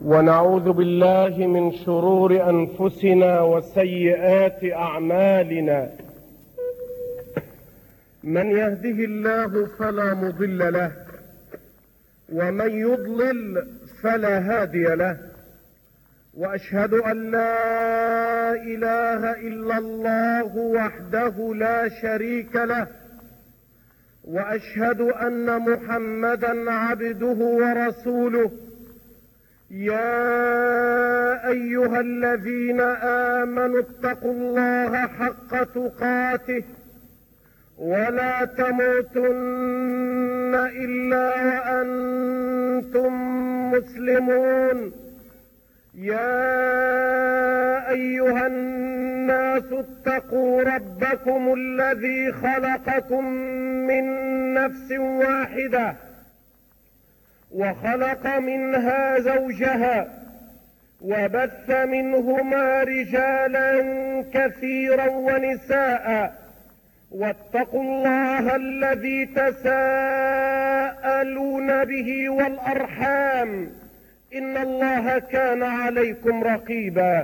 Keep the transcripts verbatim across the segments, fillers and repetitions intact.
ونعوذ بالله من شرور أنفسنا وسيئات أعمالنا. من يهده الله فلا مضل له، ومن يضلل فلا هادي له. وأشهد أن لا إله إلا الله وحده لا شريك له، وأشهد أن محمدا عبده ورسوله. يا أيها الذين آمنوا اتقوا الله حق تقاته ولا تموتن إلا وأنتم مسلمون. يا أيها الناس اتقوا ربكم الذي خلقكم من نفس واحدة وخلق منها زوجها وبث منهما رجالا كثيرا ونساء. واتقوا الله الذي تساءلون به والأرحام، إن الله كان عليكم رقيبا.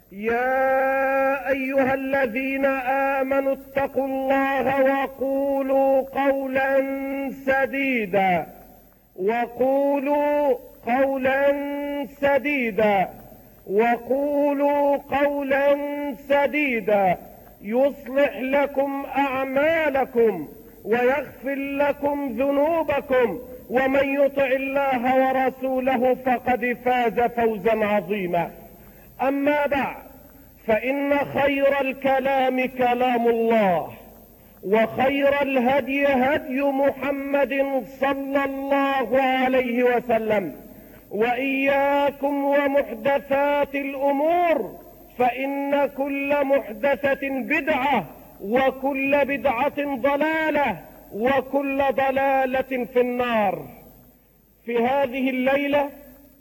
يا أيها الذين آمنوا اتقوا الله وقولوا قولا سديدا وقولوا قولا سديدا وقولوا قولا سديدا يصلح لكم أعمالكم ويغفر لكم ذنوبكم، ومن يطع الله ورسوله فقد فاز فوزا عظيما. أما بعد، فإن خير الكلام كلام الله، وخير الهدي هدي محمد صلى الله عليه وسلم. وإياكم ومحدثات الأمور، فإن كل محدثة بدعة، وكل بدعة ضلالة، وكل ضلالة في النار. في هذه الليلة،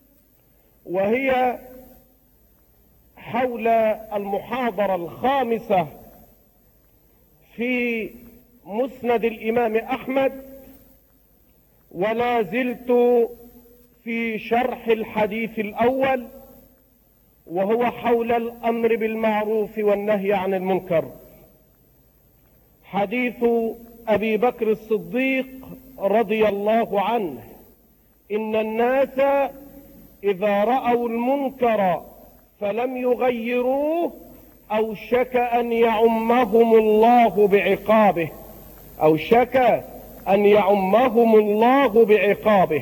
وهي حول المحاضرة الخامسة في مسند الإمام أحمد، ولا زلت في شرح الحديث الأول، وهو حول الأمر بالمعروف والنهي عن المنكر. حديث أبي بكر الصديق رضي الله عنه: إن الناس إذا رأوا المنكر فلم يغيروه أوشك أن يعمهم الله بعقابه أوشك أن يعمهم الله بعقابه.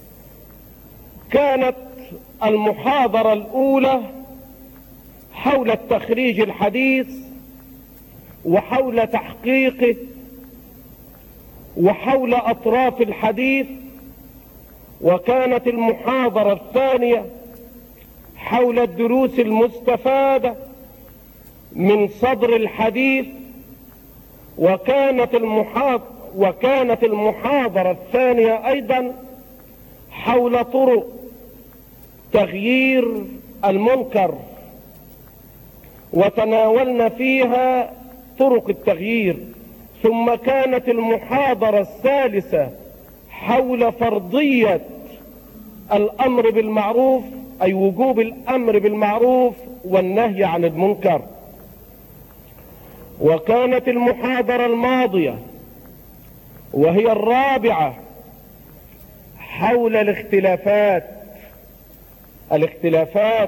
كانت المحاضرة الأولى حول التخريج الحديث، وحول تحقيقه، وحول أطراف الحديث. وكانت المحاضرة الثانية حول الدروس المستفادة من صدر الحديث. وكانت المحاضرة وكانت المحاضرة الثانية أيضا حول طرق تغيير المنكر، وتناولنا فيها طرق التغيير. ثم كانت المحاضرة الثالثة حول فرضية الأمر بالمعروف، أي وجوب الأمر بالمعروف والنهي عن المنكر. وكانت المحاضرة الماضية، وهي الرابعة، حول الاختلافات الاختلافات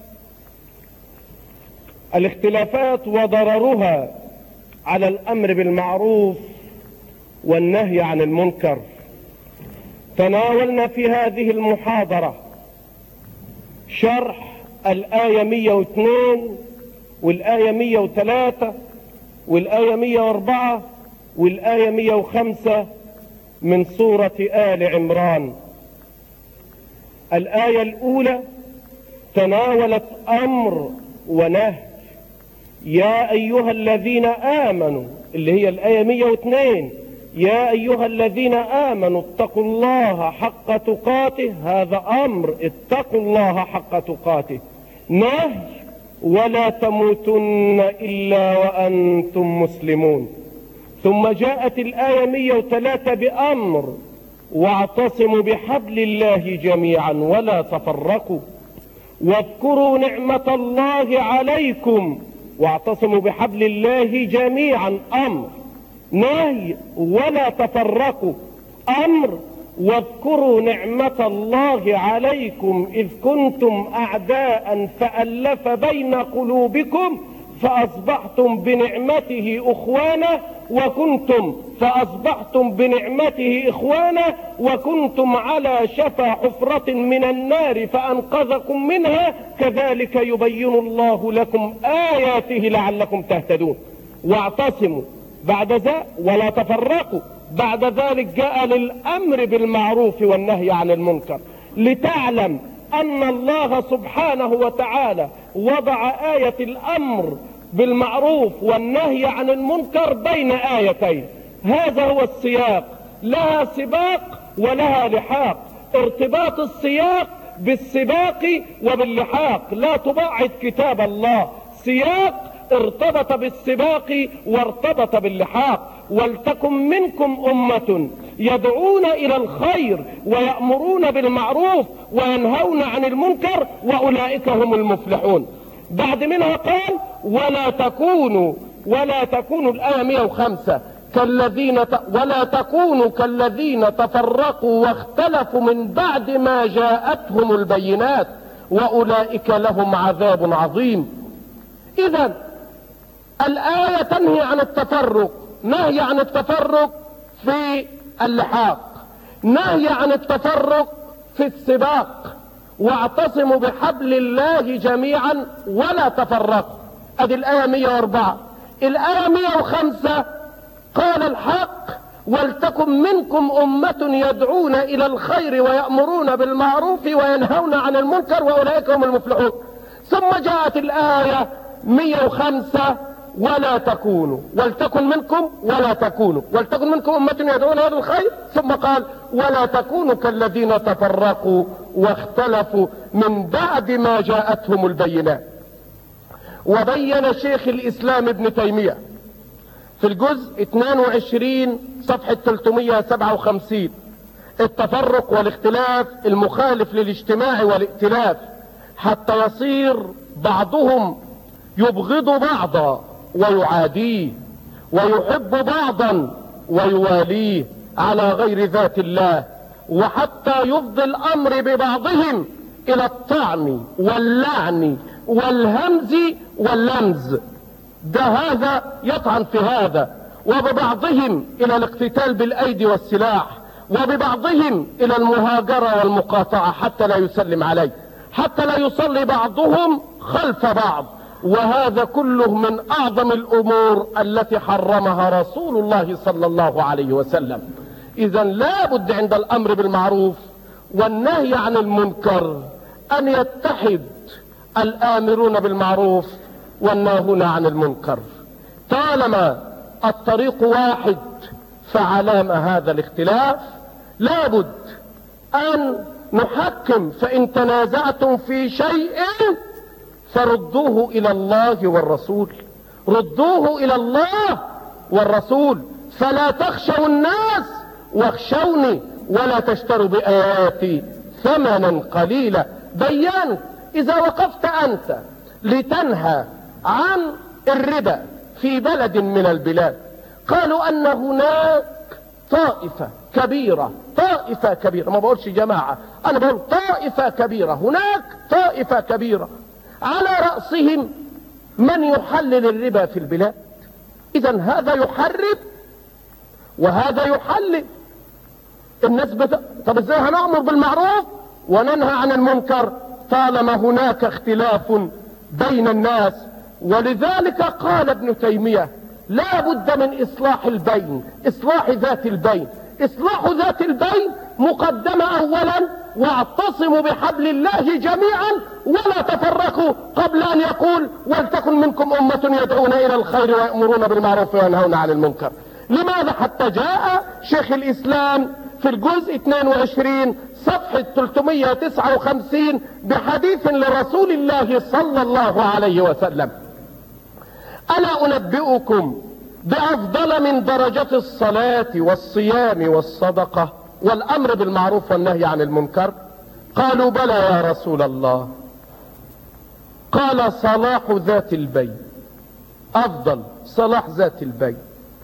الاختلافات وضررها على الأمر بالمعروف والنهي عن المنكر. تناولنا في هذه المحاضرة شرح الآية مئة واثنين والآية مئة وثلاثة والآية مئة وأربعة والآية مئة وخمسة من سورة آل عمران. الآية الأولى تناولت أمر ونهي: يا أيها الذين آمنوا، اللي هي الآية مئة واثنين: يا أيها الذين آمنوا اتقوا الله حق تقاته. هذا أمر، اتقوا الله حق تقاته. نهي: ولا تموتن إلا وأنتم مسلمون. ثم جاءت الآية مئة وثلاثة بأمر: واعتصموا بحبل الله جميعا ولا تفرقوا. واذكروا نعمة الله عليكم واعتصموا بحبل الله جميعا، امر. نهي ولا تفرقوا، امر. واذكروا نعمة الله عليكم اذ كنتم اعداء فألف بين قلوبكم فاصبحتم بنعمته اخوانا وكنتم فاصبحتم بنعمته اخوانا وكنتم على شفا حفرة من النار فانقذكم منها، كذلك يبين الله لكم اياته لعلكم تهتدون. واعتصموا بعد ذلك ولا تفرقوا، بعد ذلك جاء للامر بالمعروف والنهي عن المنكر، لتعلم ان الله سبحانه وتعالى وضع آية الامر بالمعروف والنهي عن المنكر بين آيتين. هذا هو السياق، لها سباق ولها لحاق. ارتباط السياق بالسباق وباللحاق، لا تبعد كتاب الله. سياق ارتبط بالسباق وارتبط باللحاق. ولتكن منكم أمة يدعون إلى الخير ويأمرون بالمعروف وينهون عن المنكر وأولئك هم المفلحون. بعد منها قال ولا تكونوا ولا تكونوا الآية مئة وخمسة كالذين ت... ولا تكونوا كالذين تفرقوا واختلفوا من بعد ما جاءتهم البينات وأولئك لهم عذاب عظيم. إذن الآية تنهي عن التفرق، نهي عن التفرق في اللحاق، نهي عن التفرق في السباق. واعتصموا بحبل الله جميعا ولا تفرقوا، ادي الآية مئة وأربعة. الآية مئة وخمسة قال الحق ولتكن منكم أمة يدعون إلى الخير ويأمرون بالمعروف وينهون عن المنكر وأولئك هم المفلحون. ثم جاءت الآية مئة وخمسة ولا تكونوا ولتكن منكم ولا تكونوا ولتكن منكم أمة يدعون إلى الخير، ثم قال ولا تكونوا كالذين تفرقوا واختلفوا من بعد ما جاءتهم البينات. وبين شيخ الإسلام ابن تيمية في الجزء اثنين وعشرين صفحة ثلاثمئة وسبعة وخمسين التفرق والاختلاف المخالف للاجتماع والائتلاف حتى يصير بعضهم يبغض بعضا ويعاديه ويحب بعضا ويواليه على غير ذات الله، وحتى يفضي الأمر ببعضهم إلى الطعن واللعن والهمز واللمز، ده هذا يطعن في هذا، وببعضهم إلى الاقتتال بالأيدي والسلاح، وببعضهم إلى المهاجرة والمقاطعة حتى لا يسلم عليه، حتى لا يصلي بعضهم خلف بعض. وهذا كله من أعظم الأمور التي حرمها رسول الله صلى الله عليه وسلم. إذن لا بد عند الأمر بالمعروف والنهي عن المنكر أن يتحد الآمرون بالمعروف والناهون عن المنكر. طالما الطريق واحد فعلام هذا الاختلاف لا بد أن نحكم، فإن تنازعتم في شيء فردوه إلى الله والرسول، ردوه إلى الله والرسول، فلا تخشوا الناس واخشوني ولا تشتروا بآياتي ثمنا قليلا. بيان إذا وقفت أنت لتنهى عن الربا في بلد من البلاد، قالوا أن هناك طائفة كبيرة، طائفة كبيرة، ما بقولش جماعة، أنا بقول طائفة كبيرة، هناك طائفة كبيرة على رأسهم من يحلل الربا في البلاد. إذن هذا يحرم وهذا يحلل. الناس بت... طب ازاي هنأمر بالمعروف وننهى عن المنكر طالما هناك اختلاف بين الناس؟ ولذلك قال ابن تيمية لا بد من إصلاح البين، إصلاح ذات البين. إصلاح ذات البين مقدمة أولا، واعتصموا بحبل الله جميعا ولا تفرقوا، قبل أن يقول ولتكن منكم أمة يدعون إلى الخير ويأمرون بالمعروف وينهون عن المنكر. لماذا؟ حتى جاء شيخ الإسلام في الجزء اثنين وعشرين صفحة ثلاثمئة وتسعة وخمسين بحديث لرسول الله صلى الله عليه وسلم: ألا أنبئكم بأفضل من درجة الصلاة والصيام والصدقة والأمر بالمعروف والنهي عن المنكر؟ قالوا بلى يا رسول الله. قال صلاح ذات البين افضل، صلاح ذات البين،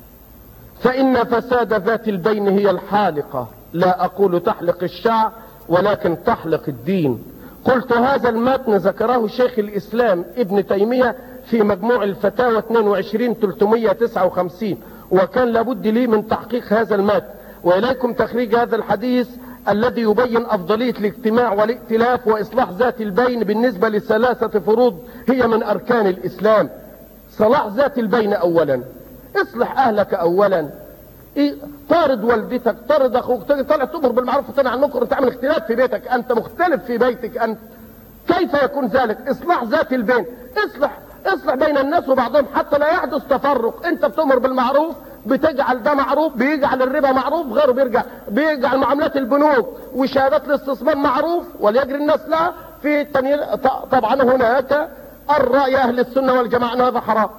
فان فساد ذات البين هي الحالقة، لا اقول تحلق الشعر ولكن تحلق الدين. قلت هذا المتن ذكره شيخ الاسلام ابن تيمية في مجموع الفتاوى اثنين وعشرين ثلاثمائة وتسعة وخمسين، وكان لابد لي من تحقيق هذا المتن، واليكم تخريج هذا الحديث الذي يبين افضلية الاجتماع والائتلاف واصلاح ذات البين بالنسبة لثلاثة فروض هي من اركان الاسلام. صلاح ذات البين اولا، اصلح اهلك اولا، إيه؟ طارد والدتك، طارد اخوك، طالع تؤمر بالمعروف وتنهى عن المنكر، انت عامل اختلاف في بيتك، انت مختلف في بيتك انت، كيف يكون ذلك؟ اصلاح ذات البين، اصلح اصلح بين الناس وبعضهم حتى لا يحدث تفرق. انت بتؤمر بالمعروف، بتجعل ده معروف، بيجعل الربا معروف، غيره بيرجع بيجعل معاملات البنوك وشهادات الاستثمار معروف وليجري الناس لها في التنين. طبعا هناك الرأي اهل السنة والجماعة ان هذا حرام،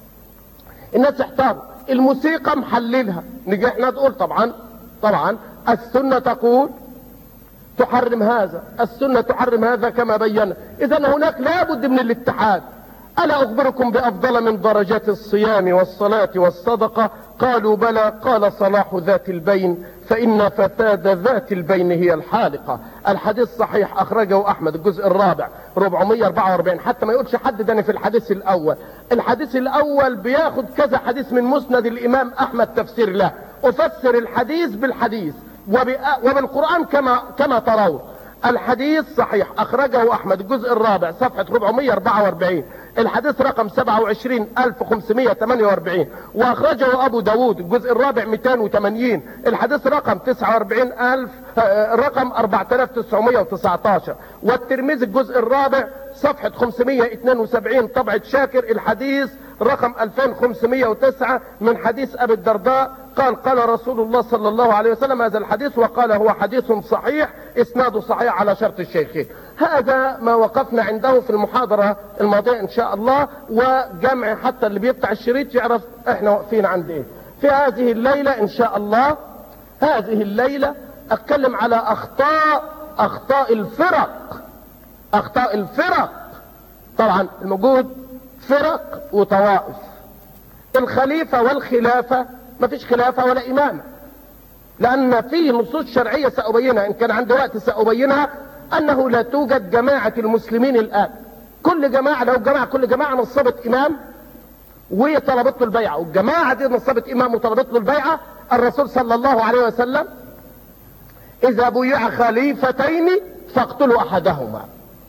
الناس احتاروا. الموسيقى محللها، نجي احنا نقول طبعا طبعا السنة تقول تحرم هذا، السنة تحرم هذا كما بينا، اذا هناك لابد من الاتحاد. ألا أخبركم بأفضل من درجات الصيام والصلاة والصدقة؟ قالوا بلى. قال صلاح ذات البين فإن فساد ذات البين هي الحالقة. الحديث صحيح، أخرجه أحمد الجزء الرابع أربعمائة وأربعة وأربعين، حتى ما يقولش حد ده في الحديث الأول. الحديث الأول بياخد كذا حديث من مسند الإمام أحمد تفسير له، أفسر الحديث بالحديث وبالقرآن كما كما ترون. الحديث صحيح، أخرجه أحمد الجزء الرابع صفحة أربعمائة وأربعة وأربعين، الحديث رقم سبعة وعشرين ألف وخمسمائة وثمانية وأربعين، واخرجه ابو داود الجزء الرابع مئتين وثمانين، الحديث رقم تسعة وأربعين ألف رقم أربعة آلاف وتسعمائة وتسعة عشر، والترمذي الجزء الرابع صفحة خمسمائة واثنين وسبعين طبعة شاكر، الحديث رقم ألفين وخمسمائة وتسعة من حديث ابي الدرداء قال قال رسول الله صلى الله عليه وسلم هذا الحديث، وقال هو حديث صحيح اسناده صحيح على شرط الشيخين. هذا ما وقفنا عنده في المحاضرة الماضية ان شاء الله، وجمع حتى اللي بيقطع الشريط يعرف احنا واقفين عند ايه. في هذه الليلة ان شاء الله، هذه الليلة اتكلم على اخطاء اخطاء الفرق اخطاء الفرق طبعا الموجود فرق وطوائف. الخليفة والخلافة ما فيش خلافة ولا امامة، لان في نصوص شرعية سأبينها ان كان عندي وقت سأبينها، انه لا توجد جماعة المسلمين الان. كل جماعة لو جماعة كل جماعة نصبت امام وطلبت له البيعة، والجماعة دي نصبت امام وطلبت له البيعة، الرسول صلى الله عليه وسلم اذا بيع خليفتين فاقتلوا احدهما.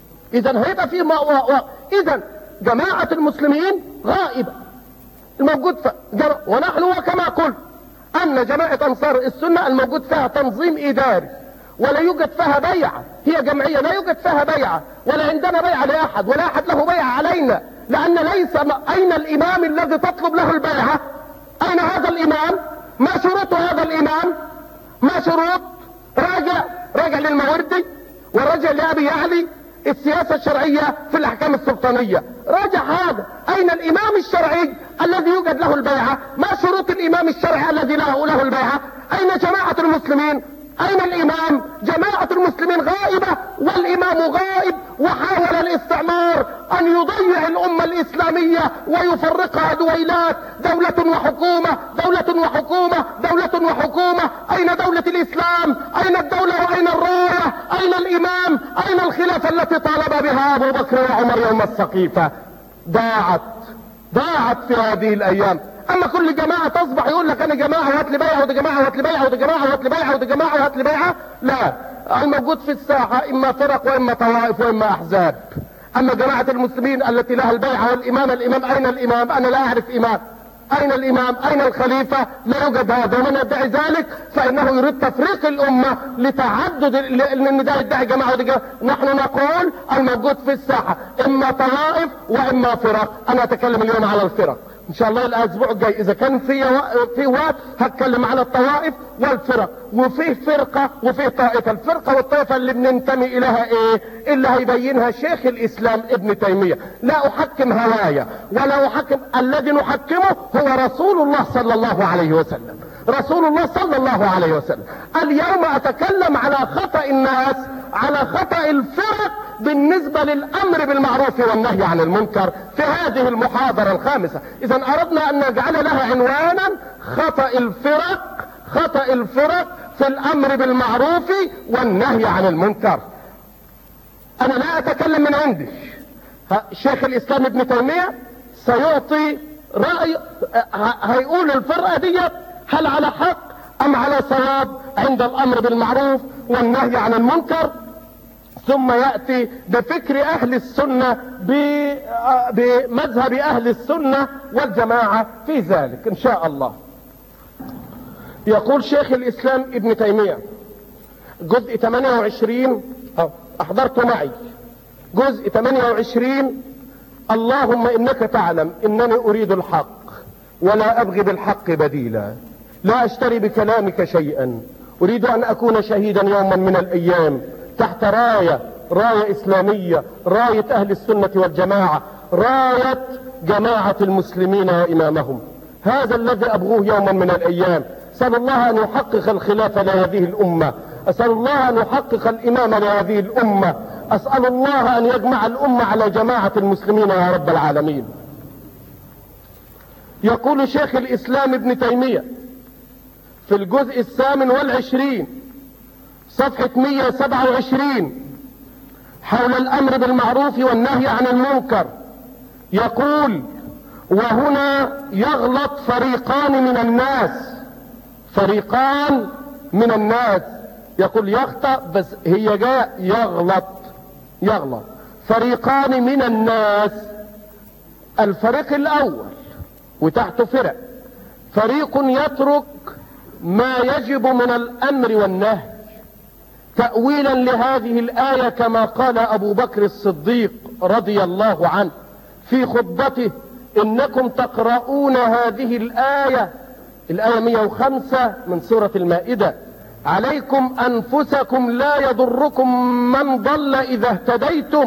اذا هيبقى في ما و... و... اذا جماعة المسلمين غائبة الموجود ف... جم... ونحن وكما قلت ان جماعة انصار السنة الموجود فيها تنظيم اداري ولا يوجد فيها بيعة، هي جمعية لا يوجد فيها بيعة، ولا عندنا بيعة لأحد ولا أحد له بيعة علينا، لأن ليس أين الإمام الذي تطلب له البيعة؟ أين هذا الإمام؟ ما شروط هذا الإمام؟ ما شروط؟ راجع راجع للموردي وراجع لأبي يعلي السياسة الشرعية في الأحكام السلطانية، راجع هذا. أين الإمام الشرعي الذي يوجد له البيعة؟ ما شروط الإمام الشرعي الذي له له البيعة؟ أين جماعة المسلمين؟ أين الإمام؟ جماعة المسلمين غائبة والإمام غائب، وحاول الاستعمار أن يضيع الأمة الإسلامية ويفرقها دويلات، دولة وحكومة دولة وحكومة دولة وحكومة. أين دولة الإسلام؟ أين الدولة وأين الراية؟ أين الإمام؟ أين الخلافة التي طالب بها أبو بكر وعمر يوم السقيفة؟ ضاعت ضاعت في هذه الأيام. اما كل جماعة تصبح يقول لك انا جماعة وهات لي بيعة، وده جماعة وهات لي بيعة، وده جماعة وهات لي بيعة، وده جماعة وهات لي بيعة، لا. الموجود في الساحة اما فرق واما طوائف واما احزاب. اما جماعة المسلمين التي لها البيعة والامام، الامام اين الامام؟ انا لا اعرف امام. اين الامام؟ اين الخليفة؟ لا يوجد هذا، ومن يدعي ذلك فانه يريد تفريق الامة لتعدد ان ده يدعي جماعة ودي جماعة. نحن نقول الموجود في الساحة اما طوائف واما فرق. انا اتكلم اليوم على الفرق ان شاء الله. الاسبوع الجاي اذا كان في و... في وقت هتكلم على الطوائف والفرق، وفيه فرقة وفيه طائفة. الفرقة والطائفة اللي بننتمي اليها ايه؟ اللي هيبينها شيخ الاسلام ابن تيمية. لا احكم هوايا ولا احكم، الذي نحكمه هو رسول الله صلى الله عليه وسلم. رسول الله صلى الله عليه وسلم. اليوم اتكلم على خطأ الناس، على خطأ الفرق بالنسبة للامر بالمعروف والنهي عن المنكر في هذه المحاضرة الخامسة. اذا اردنا ان نجعل لها عنوانا خطأ الفرق، خطأ الفرق في الامر بالمعروف والنهي عن المنكر. انا لا اتكلم من عندي، شيخ الاسلام ابن تيمية سيعطي رأي، هيقول الفرقة دي هل على حق ام على صواب عند الامر بالمعروف والنهي عن المنكر، ثم يأتي بفكر اهل السنة بمذهب اهل السنة والجماعة في ذلك ان شاء الله. يقول شيخ الاسلام ابن تيمية جزء ثمانية وعشرين، احضرت معي جزء ثمانية وعشرين: اللهم انك تعلم انني اريد الحق ولا ابغي بالحق بديلا، لا اشتري بكلامك شيئا، اريد ان اكون شهيدا يوما من الايام تحت راية راية اسلامية، راية اهل السنة والجماعة، راية جماعة المسلمين وامامهم. هذا الذي ابغوه يوما من الايام. اسأل الله ان يحقق الخلافة لهذه الامة، اسأل الله ان يحقق الامامة لهذه الامة، اسأل الله ان يجمع الامة على جماعة المسلمين يا رب العالمين. يقول شيخ الاسلام ابن تيمية في الجزء الثامن والعشرين صفحة مئة وسبعة وعشرين حول الامر بالمعروف والنهي عن المنكر، يقول: وهنا يغلط فريقان من الناس، فريقان من الناس، يقول يخطأ بس هي جاء يغلط، يغلط فريقان من الناس. الفريق الاول وتحته فرق، فريق يترك ما يجب من الامر والنهي تأويلا لهذه الآية كما قال ابو بكر الصديق رضي الله عنه في خطبته: انكم تقرؤون هذه الآية، الآية مئة وخمسة من سورة المائدة: عليكم انفسكم لا يضركم من ضل اذا اهتديتم،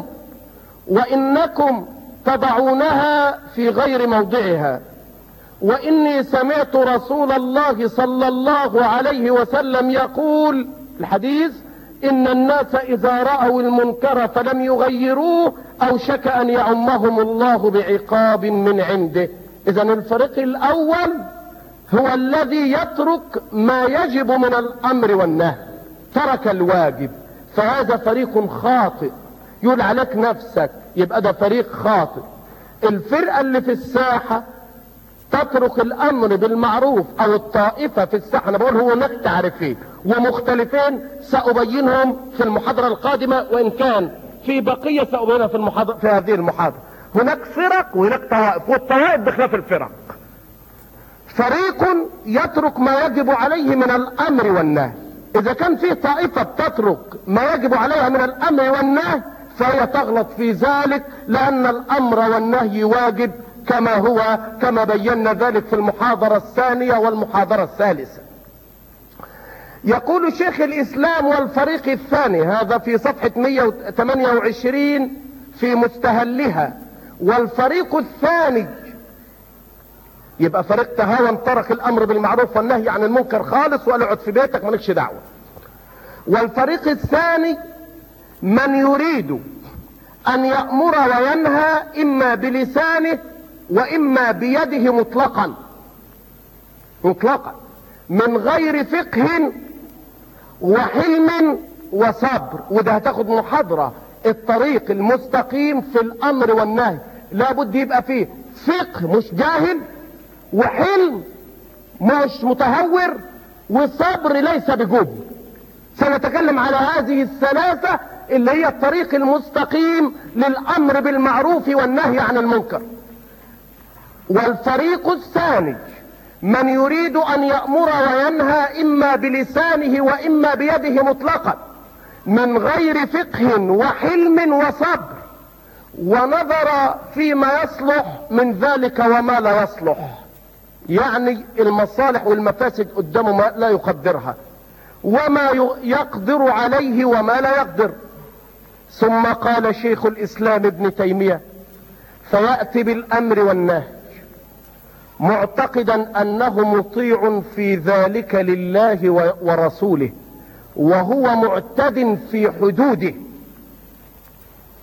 وانكم تضعونها في غير موضعها، واني سمعت رسول الله صلى الله عليه وسلم يقول، الحديث: ان الناس اذا رأوا المنكر فلم يغيروه اوشك ان يعمهم الله بعقاب من عنده. اذا الفريق الاول هو الذي يترك ما يجب من الامر والنهي، ترك الواجب، فهذا فريق خاطئ. يقول عليك نفسك، يبقى ده فريق خاطئ. الفرقة اللي في الساحة تترك الامر بالمعروف، او الطائفة في الساحة، انا بقول هو هناك تعريفين ومختلفين سأبينهم في المحاضرة القادمة، وان كان في بقية سأبينها في المحاضرة في هذه المحاضرة. هناك فرق وهناك طوائف، والطوائف بخلاف الفرق. فريق يترك ما يجب عليه من الامر والنهي. اذا كان فيه طائفة بتترك ما يجب عليها من الامر والنهي فهي تغلط في ذلك، لان الامر والنهي واجب كما هو، كما بينا ذلك في المحاضرة الثانية والمحاضرة الثالثة. يقول شيخ الاسلام: والفريق الثاني، هذا في صفحة مئة وثمانية وعشرين في مستهلها: والفريق الثاني، يبقى فريق تهاون ترك الامر بالمعروف والنهي عن المنكر خالص وقال اقعد في بيتك مالكش دعوة. والفريق الثاني من يريد ان يأمر وينهى اما بلسانه واما بيده مطلقا، مطلقا من غير فقه وحلم وصبر. وده هتاخد محاضرة. الطريق المستقيم في الامر والنهي لابد يبقى فيه فقه مش جاهل، وحلم مش متهور، وصبر ليس بجبن. سنتكلم على هذه الثلاثة اللي هي الطريق المستقيم للامر بالمعروف والنهي عن المنكر. والفريق الثاني من يريد ان يأمر وينهى اما بلسانه واما بيده مطلقا من غير فقه وحلم وصبر، ونظر فيما يصلح من ذلك وما لا يصلح، يعني المصالح والمفاسد قدامه ما لا يقدرها، وما يقدر عليه وما لا يقدر. ثم قال شيخ الاسلام ابن تيمية: فيأتي بالامر والنهي معتقدا انه مطيع في ذلك لله ورسوله، وهو معتد في حدوده.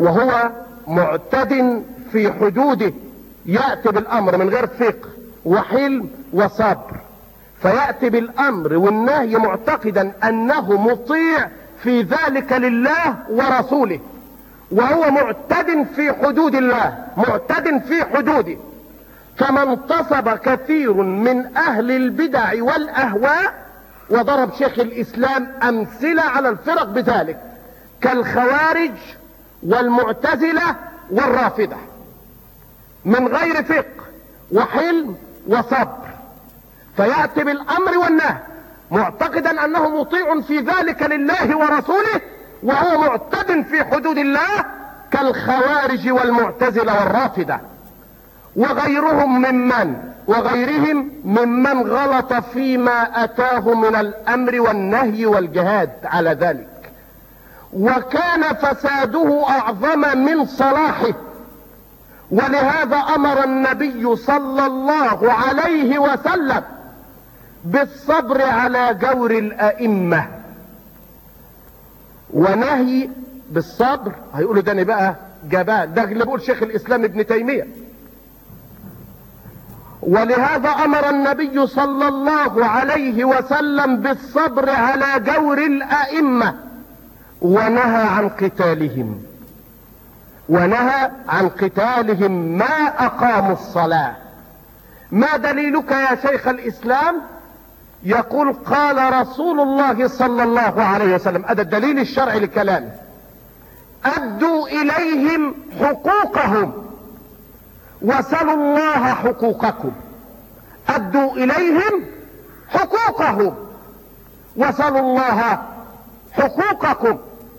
وهو معتد في حدوده، يأتي بالامر من غير فقه وحلم وصبر، فيأتي بالامر والنهي معتقدا انه مطيع في ذلك لله ورسوله، وهو معتد في حدود الله، معتد في حدوده. كما انتصب كثير من اهل البدع والاهواء، وضرب شيخ الاسلام امثلة على الفرق بذلك، كالخوارج والمعتزلة والرافضة، من غير فقه وحلم وصبر، فيأتي بالامر والنهي معتقدا انه مطيع في ذلك لله ورسوله، وهو معتد في حدود الله، كالخوارج والمعتزلة والرافضة وغيرهم ممن وغيرهم ممن غلط فيما اتاه من الامر والنهي والجهاد على ذلك، وكان فساده اعظم من صلاحه. ولهذا امر النبي صلى الله عليه وسلم بالصبر على جور الائمة، ونهي بالصبر. هيقولوا ده بقى جبان، ده اللي بيقول شيخ الاسلام ابن تيمية. ولهذا امر النبي صلى الله عليه وسلم بالصبر على جور الائمة، ونهى عن قتالهم، ونهى عن قتالهم ما اقاموا الصلاة. ما دليلك يا شيخ الاسلام؟ يقول قال رسول الله صلى الله عليه وسلم، هذا الدليل الشرعي لكلامه، ادوا اليهم حقوقهم وسلوا الله حقوقكم. ادوا اليهم حقوقهم وسلوا الله حقوقكم،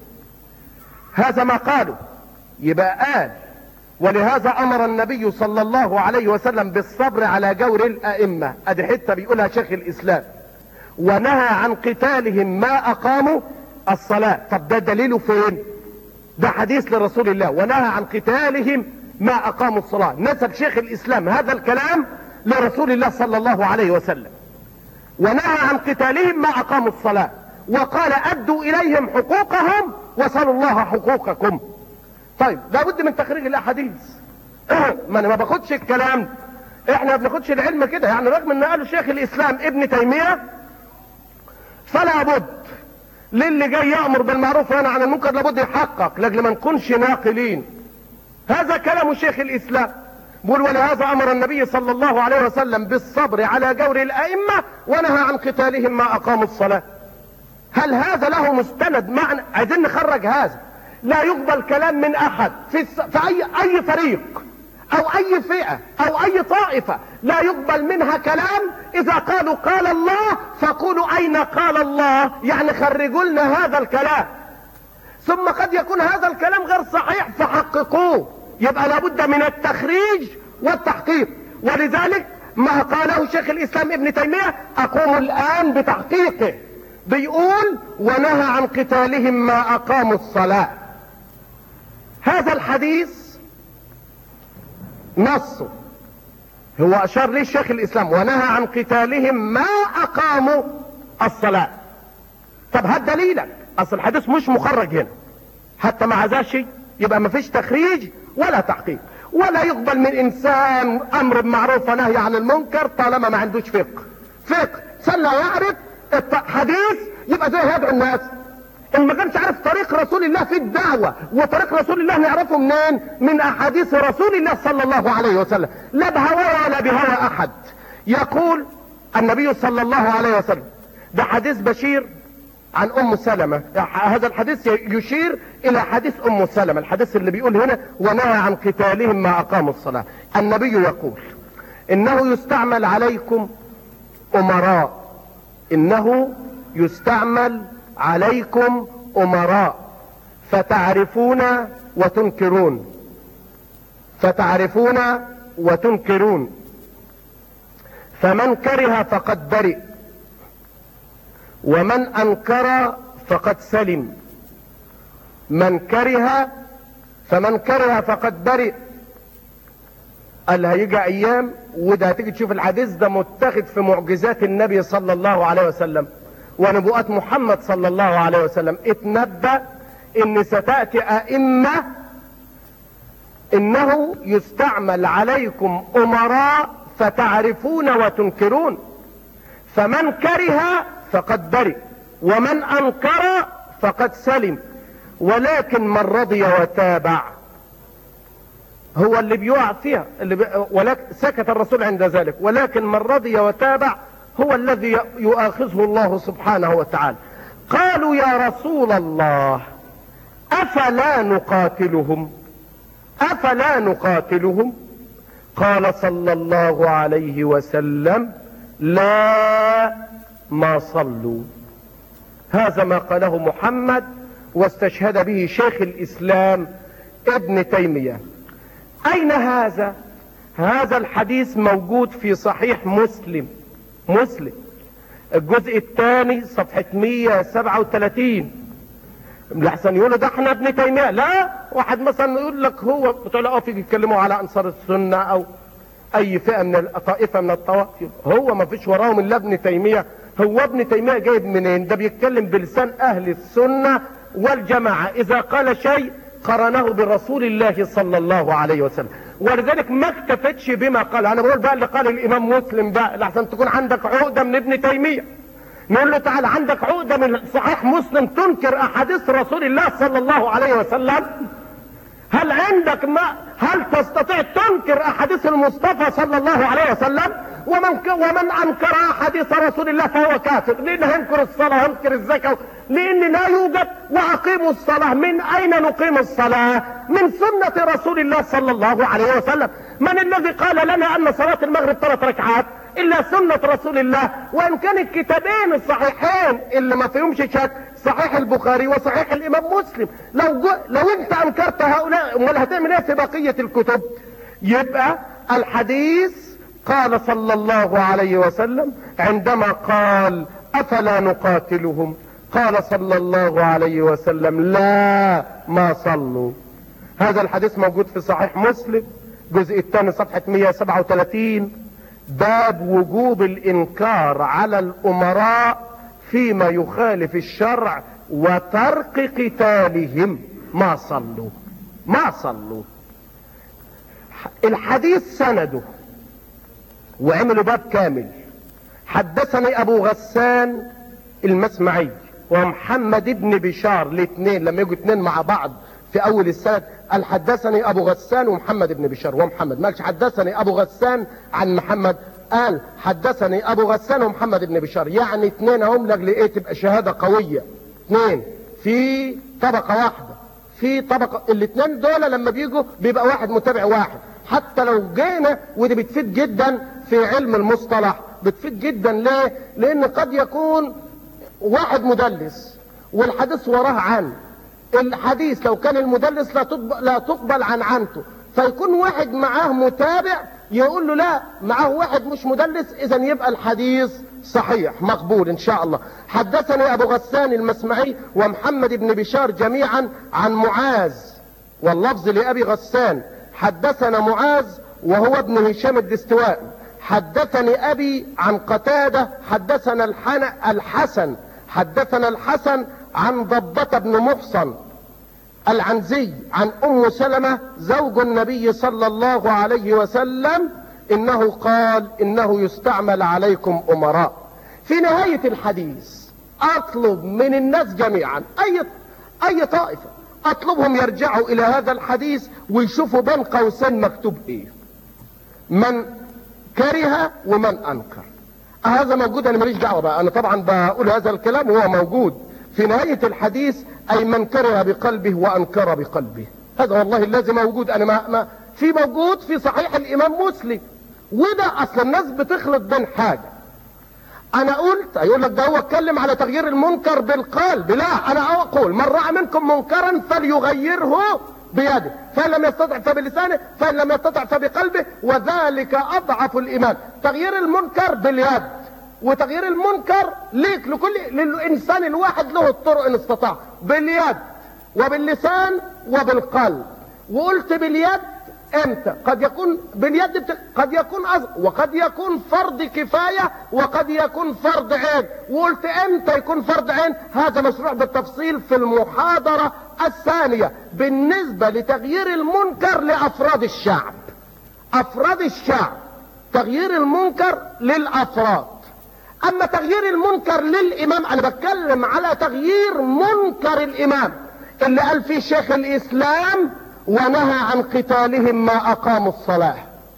هذا ما قالوا. يبقى قال ولهذا امر النبي صلى الله عليه وسلم بالصبر على جور الائمة، ادي حتة بيقولها شيخ الاسلام، ونهى عن قتالهم ما اقاموا الصلاة. طب ده دليله فين؟ ده حديث لرسول الله، ونهى عن قتالهم ما اقاموا الصلاة. نسب شيخ الاسلام هذا الكلام لرسول الله صلى الله عليه وسلم، ونهى عن قتالهم ما اقاموا الصلاة، وقال ادوا اليهم حقوقهم وصلوا الله حقوقكم. طيب لابد من تخريج الاحاديث. ما انا ما باخدش الكلام، احنا ما بناخدش العلم كده يعني، رغم ان قاله شيخ الاسلام ابن تيمية، فلا بد للي جاي يأمر بالمعروف وينهى عن المنكر لابد يحقق، لاجل ما نكونش ناقلين. هذا كلام شيخ الاسلام، بيقول ولهذا امر النبي صلى الله عليه وسلم بالصبر على جور الائمة، ونهى عن قتالهم ما اقاموا الصلاة. هل هذا له مستند معنى؟ عايزين نخرج هذا. لا يقبل كلام من احد في, الس... في اي اي فريق او اي فئة او اي طائفة، لا يقبل منها كلام اذا قالوا قال الله فقولوا اين قال الله، يعني خرجوا لنا هذا الكلام. ثم قد يكون هذا الكلام غير صحيح فحققوه، يبقى لابد من التخريج والتحقيق. ولذلك ما قاله شيخ الاسلام ابن تيمية اقوم الان بتحقيقه، بيقول ونهى عن قتالهم ما اقاموا الصلاة. هذا الحديث نصه هو اشار ليه الشيخ الاسلام، ونهى عن قتالهم ما اقاموا الصلاة. طب هات دليلك، اصل الحديث مش مخرج هنا، حتى مع ذا شيء يبقى ما فيش تخريج ولا تحقيق. ولا يقبل من انسان امر بمعروف ونهي عن المنكر طالما ما عندوش فقه. فقه سلا يعرف حديث يبقى زي يدعو الناس. ان ما كانش عارف طريق رسول الله في الدعوة، وطريق رسول الله نعرفه منين؟ من احاديث رسول الله صلى الله عليه وسلم، لا بهوى ولا بهوى احد. يقول النبي صلى الله عليه وسلم، ده حديث بشير عن ام سلمة، هذا الحديث يشير الى حديث ام سلمة، الحديث اللي بيقول هنا ونهى عن قتالهم ما اقاموا الصلاة. النبي يقول انه يستعمل عليكم امراء، انه يستعمل عليكم امراء فتعرفون وتنكرون، فتعرفون وتنكرون، فمن كره فقد برئ، ومن انكر فقد سلم. من كره فمن كره فقد برئ. قال هيجي ايام، وده هتيجي تشوف الحديث ده متاخد في معجزات النبي صلى الله عليه وسلم ونبوءات محمد صلى الله عليه وسلم، اتنبأ ان ستأتي ائمة انه يستعمل عليكم امراء فتعرفون وتنكرون، فمن كره فقد برئ ومن انكر فقد سلم، ولكن من رضي وتابع هو اللي بيقع فيها، اللي بي... ولكن سكت الرسول عند ذلك، ولكن من رضي وتابع هو الذي يؤاخذه الله سبحانه وتعالى. قالوا يا رسول الله افلا نقاتلهم افلا نقاتلهم قال صلى الله عليه وسلم لا ما صلوا. هذا ما قاله محمد واستشهد به شيخ الاسلام ابن تيمية. اين هذا؟ هذا الحديث موجود في صحيح مسلم مسلم الجزء الثاني صفحة مئة وسبعة وثلاثين. لحسن يقولوا ده احنا ابن تيمية، لا، واحد مثلا يقول لك هو بتوع اه فيك يتكلموا على انصار السنة او اي فئة من الطائفة من الطوائف، هو ما فيش وراهم الا ابن تيمية. هو ابن تيمية جايب منين؟ ده بيتكلم بلسان اهل السنة والجماعة، اذا قال شيء قرنه برسول الله صلى الله عليه وسلم، ولذلك ما اكتفتش بما قال. انا بقول بقى اللي قال الامام مسلم بقى لحسن تكون عندك عقدة من ابن تيمية. نقول له تعالى عندك عقدة من صحيح مسلم تنكر احاديث رسول الله صلى الله عليه وسلم؟ هل عندك ما هل تستطيع تنكر احاديث المصطفى صلى الله عليه وسلم؟ ومن ك... ومن انكر احاديث رسول الله فهو كافر، لان هينكر الصلاه وينكر الزكاه، لان لا يوجد واقيموا الصلاه. من اين نقيم الصلاه؟ من سنه رسول الله صلى الله عليه وسلم. من الذي قال لنا ان صلاه المغرب ثلاث ركعات الا سنه رسول الله؟ وان كان الكتابين الصحيحين اللي ما فيهمش شك صحيح البخاري وصحيح الامام مسلم، لو جو... لو انت انكرت هؤلاء امال هتعمل ايه في بقيه الكتب؟ يبقى الحديث قال صلى الله عليه وسلم عندما قال افلا نقاتلهم قال صلى الله عليه وسلم لا ما صلوا. هذا الحديث موجود في صحيح مسلم الجزء الثاني صفحة مئة وسبعة وثلاثين، باب وجوب الانكار على الامراء فيما يخالف الشرع وترك قتالهم. ما صلوا ما صلوا. الحديث سنده وعملوا باب كامل. حدثني ابو غسان المسمعي ومحمد بن بشار، الاثنين لما يجوا اثنين مع بعض في اول السند قال حدثني ابو غسان ومحمد بن بشار ومحمد، ما قالش حدثني ابو غسان عن محمد، قال حدثني ابو غسان ومحمد بن بشار، يعني اثنين هم لاجل ايه؟ تبقى شهاده قويه. اثنين في طبقه واحده، في طبقه الاثنين دول لما بيجوا بيبقى واحد متابع واحد. حتى لو جينا، ودي بتفيد جدا في علم المصطلح، بتفيد جدا ليه؟ لان قد يكون واحد مدلس والحديث وراه عنه، الحديث لو كان المدلس لا تقبل, لا تقبل عن عنته، فيكون واحد معاه متابع يقول له لا معاه واحد مش مدلس، اذا يبقى الحديث صحيح مقبول ان شاء الله. حدثني ابو غسان المسمعي ومحمد بن بشار جميعا عن معاذ، واللفظ لابي غسان حدثنا معاذ وهو ابن هشام الدستوائي، حدثني ابي عن قتادة حدثنا الحسن حدثنا الحسن عن ضبة بن محصن العنزي عن ام سلمة زوج النبي صلى الله عليه وسلم انه قال انه يستعمل عليكم امراء. في نهاية الحديث اطلب من الناس جميعا اي اي طائفة اطلبهم يرجعوا الى هذا الحديث ويشوفوا بين قوسين مكتوب ايه، من كره ومن انكر. هذا موجود، انا ماليش دعوه بقى، انا طبعا بقول هذا الكلام وهو موجود في نهايه الحديث، اي من كره بقلبه وانكر بقلبه. هذا والله الذي موجود، انا ما, ما في موجود في صحيح الامام مسلم. وده اصلا الناس بتخلط بين حاجه. انا قلت يقول لك ده هو اتكلم على تغيير المنكر بالقلب، لا، انا اقول من راى منكم منكرا فليغيره بيده، فان لم يستطع فبلسانه، فان لم يستطع فبقلبه، وذلك اضعف الايمان. تغيير المنكر باليد، وتغيير المنكر ليك لكل للانسان الواحد له الطرق ان استطاع، باليد وباللسان وبالقلب. وقلت باليد امتى؟ قد يكون باليد بت... قد يكون أز... وقد يكون فرض كفاية وقد يكون فرض عين. وقلت امتى يكون فرض عين؟ هذا مشروع بالتفصيل في المحاضرة الثانية بالنسبة لتغيير المنكر لأفراد الشعب، أفراد الشعب، تغيير المنكر للأفراد. أما تغيير المنكر للإمام أنا بتكلم على تغيير منكر الإمام اللي قال فيه شيخ الإسلام ونهى عن قتالهم ما أقاموا الصلاة.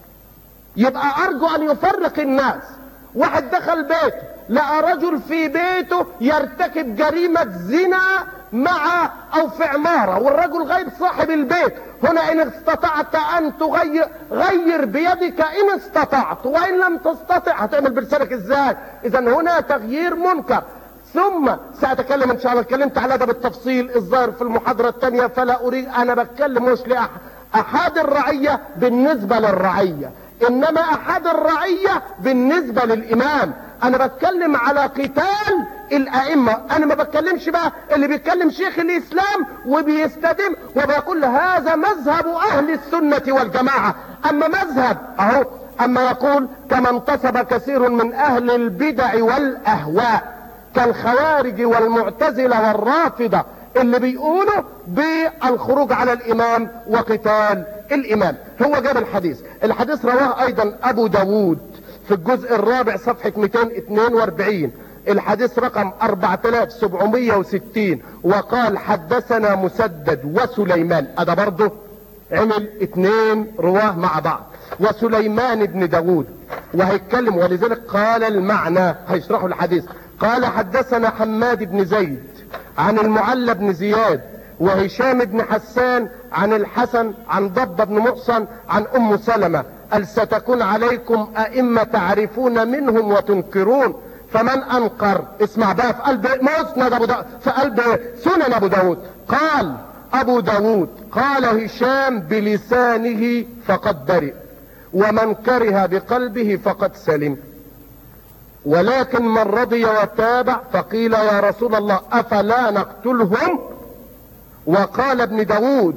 يبقى أرجو أن يفرق الناس. واحد دخل بيته لقى رجل في بيته يرتكب جريمة زنا مع او في عمارة والرجل غير صاحب البيت، هنا ان استطعت ان تغير غير بيدك ان استطعت، وان لم تستطع هتعمل بلسانك ازاي؟ اذا هنا تغيير منكر. ثم سأتكلم ان شاء الله، اتكلمت على ده بالتفصيل الظاهر في المحاضرة الثانية، فلا اريد، انا بتكلم مش لأحد الرعية بالنسبة للرعية، انما احد الرعية بالنسبة للامام. انا بتكلم على قتال الائمة، انا ما بتكلمش بقى اللي بيتكلم شيخ الاسلام وبيستدم وبيقول هذا مذهب اهل السنة والجماعة. اما مذهب اهو، اما يقول كما انتصب كثير من اهل البدع والاهواء كالخوارج والمعتزلة والرافضة اللي بيقولوا بالخروج على الامام وقتال الامام. هو جاب الحديث، الحديث رواه ايضا ابو داود في الجزء الرابع صفحة مئتين واثنين واربعين، الحديث رقم اربعة الاف وسبعمائة وستين، وقال حدثنا مسدد وسليمان، هذا برضه عمل اثنين رواه مع بعض، وسليمان بن داود، وهيتكلم ولذلك قال المعنى، هيشرحوا الحديث. قال حدثنا حماد بن زيد عن المعلى بن زياد وهشام بن حسان عن الحسن عن ضب بن محصن عن ام سلمة قال ستكون عليكم ائمة تعرفون منهم وتنكرون فمن انكر، اسمع بقى في قلب مسند ابو داود، في قلب سنن ابو داود، قال ابو داود قال هشام بلسانه فقد برئ ومن كره بقلبه فقد سلم، ولكن من رضي وتابع فقيل يا رسول الله افلا نقتلهم، وقال ابن داود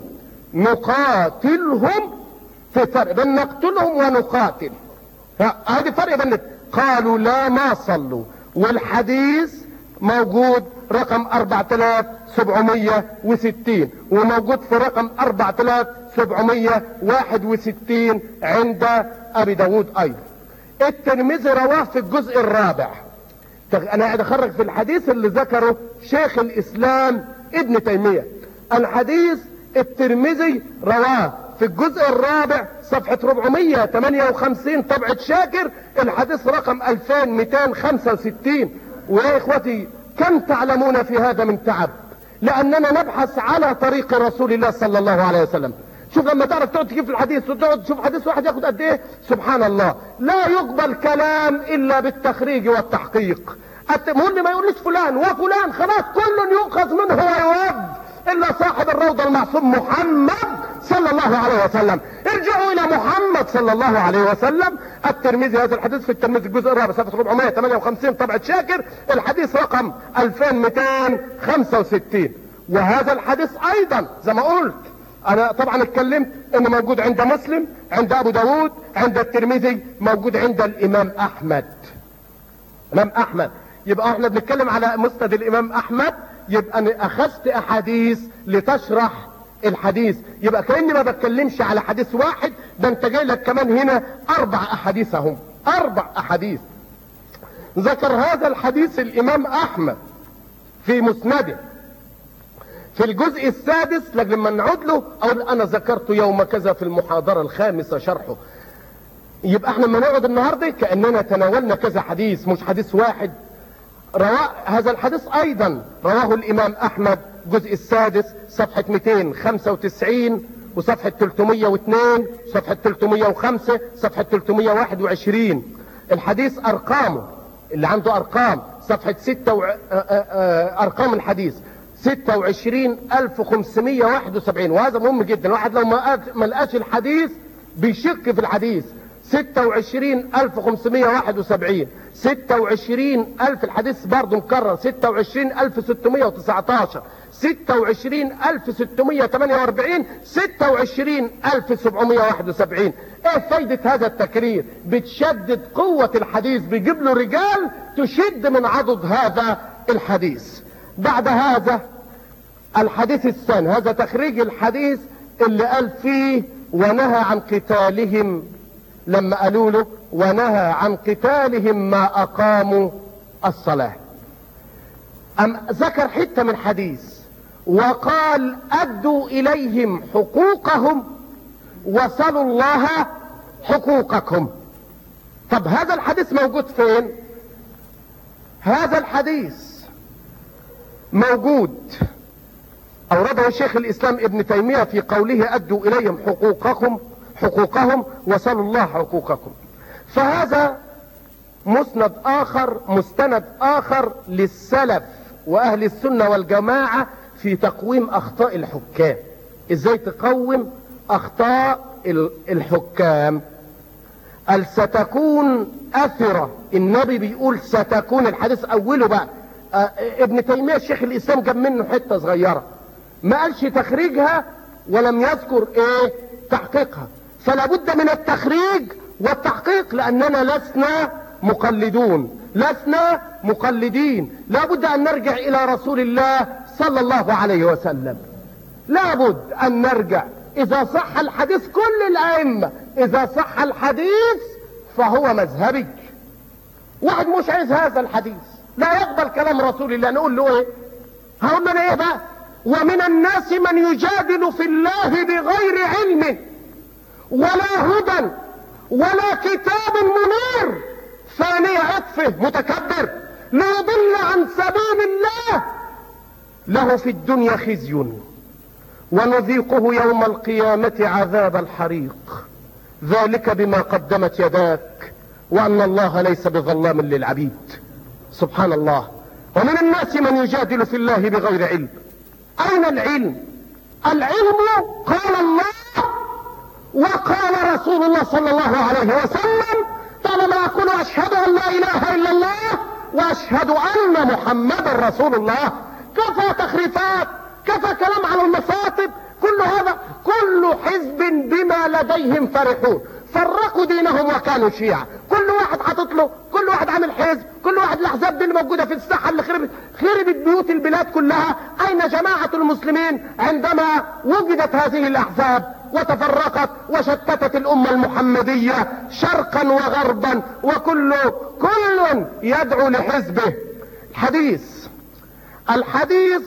نقاتلهم، في فرق بين نقتلهم ونقاتل، هذه فرق بين، قالوا لا ما صلوا. والحديث موجود رقم اربعة الاف وسبعمائة وستين وموجود في رقم اربعة الاف وسبعمائة وواحد وستين عند ابي داود ايضا. الترمذي رواه في الجزء الرابع، انا قاعد اخرج في الحديث اللي ذكره شيخ الاسلام ابن تيمية. الحديث الترمذي رواه في الجزء الرابع صفحة اربعمائة وثمانية وخمسين طبعة شاكر، الحديث رقم الفين ومئتين وخمسة وستين. ويا اخوتي كم تعلمون في هذا من تعب، لاننا نبحث على طريق رسول الله صلى الله عليه وسلم. شوف لما تعرف تقعد تجيب في الحديث وتقعد تشوف حديث واحد ياخد قد ايه، سبحان الله. لا يقبل كلام الا بالتخريج والتحقيق. المهم ما يقولش فلان وفلان خلاص كل يؤخذ منه ويرد الا صاحب الروضة المعصوم محمد صلى الله عليه وسلم. ارجعوا الى محمد صلى الله عليه وسلم. الترمذي هذا الحديث في الترمذي الجزء الرابع صفحة اربعمائة وثمانية وخمسين طبعة شاكر، الحديث رقم الفين ومئتين وخمسة وستين. وهذا الحديث ايضا زي ما قلت انا طبعا اتكلمت انه موجود عند مسلم، عند ابو داود، عند الترمذي، موجود عند الامام احمد. الامام احمد، يبقى احنا بنتكلم على مسند الامام احمد، يبقى انا اخذت احاديث لتشرح الحديث، يبقى كأني ما بتكلمش على حديث واحد، ده انت جاي لك كمان هنا اربع احاديث اهم، اربع احاديث. ذكر هذا الحديث الامام احمد في مسنده في الجزء السادس، لما نعود له اقول انا ذكرت يوم كذا في المحاضرة الخامسة شرحه. يبقى احنا لما نقعد النهاردة كأننا تناولنا كذا حديث مش حديث واحد. رواه هذا الحديث ايضا رواه الامام احمد الجزء السادس صفحة مئتين وخمسة وتسعين وصفحة ثلاثمائة واثنين صفحة ثلاثمائة وخمسة صفحة ثلاثمائة وواحد وعشرين. الحديث ارقامه اللي عنده ارقام صفحة ستة و... ارقام الحديث ستة وعشرين الف وخمسمائة وواحد وسبعين، وهذا مهم جدا. الواحد لو ما لقاش الحديث بيشك في الحديث. ستة وعشرين الف وخمسمائة وواحد وسبعين، ستة وعشرين الف الحديث برضه مكرر، ستة وعشرين الف وستمائة وتسعة عشر، ستة وعشرين الف وستمائة وثمانية واربعين، ستة وعشرين الف وسبعمائة وواحد وسبعين. ايه فايدة هذا التكرير؟ بتشدد قوة الحديث، بيجيب له رجال تشد من عضد هذا الحديث. بعد هذا الحديث الثاني، هذا تخريج الحديث اللي قال فيه ونهى عن قتالهم، لما قالوا له ونهى عن قتالهم ما اقاموا الصلاة. ام ذكر حتة من حديث وقال ادوا اليهم حقوقهم وصلوا الله حقوقكم. طب هذا الحديث موجود فين؟ هذا الحديث موجود اورده شيخ الاسلام ابن تيمية في قوله ادوا اليهم حقوقكم حقوقهم وصلوا الله حقوقكم. فهذا مسند اخر مستند اخر للسلف واهل السنة والجماعة في تقويم اخطاء الحكام. ازاي تقوم اخطاء الحكام؟ قال ستكون اثرة، النبي بيقول ستكون، الحديث اوله بقى اه ابن تيمية الشيخ الاسلام جاب منه حتة صغيرة، ما قالش تخريجها ولم يذكر ايه تحقيقها. فلا بد من التخريج والتحقيق، لاننا لسنا مقلدون، لسنا مقلدين، لا بد ان نرجع الى رسول الله صلى الله عليه وسلم. لا بد ان نرجع، اذا صح الحديث كل الائمة اذا صح الحديث فهو مذهبي. واحد مش عايز هذا الحديث، لا يقبل كلام رسول الله، نقول له ايه؟ هقول له ايه بقى؟ ومن الناس من يجادل في الله بغير علم ولا هدى ولا كتاب منير، ثاني عطفه متكبر ليضل عن سبيل الله، له في الدنيا خزي ونذيقه يوم القيامة عذاب الحريق، ذلك بما قدمت يداك وأن الله ليس بظلام للعبيد. سبحان الله. ومن الناس من يجادل في الله بغير علم. أين العلم؟ العلم قال الله وقال رسول الله صلى الله عليه وسلم. طالما أقول أشهد أن لا إله إلا الله وأشهد أن محمد رسول الله، كفى تخريفات، كفى كلام على المصاطب، كل هذا كل حزب بما لديهم فرحون، فرقوا دينهم وكانوا شيعا، كل واحد حاطط له، كل واحد عامل حزب، كل واحد الاحزاب دي اللي موجوده في الساحه اللي خربت خربت بيوت البلاد كلها. اين جماعه المسلمين عندما وجدت هذه الاحزاب وتفرقت وشتتت الامه المحمديه شرقا وغربا، وكل كل يدعو لحزبه. الحديث الحديث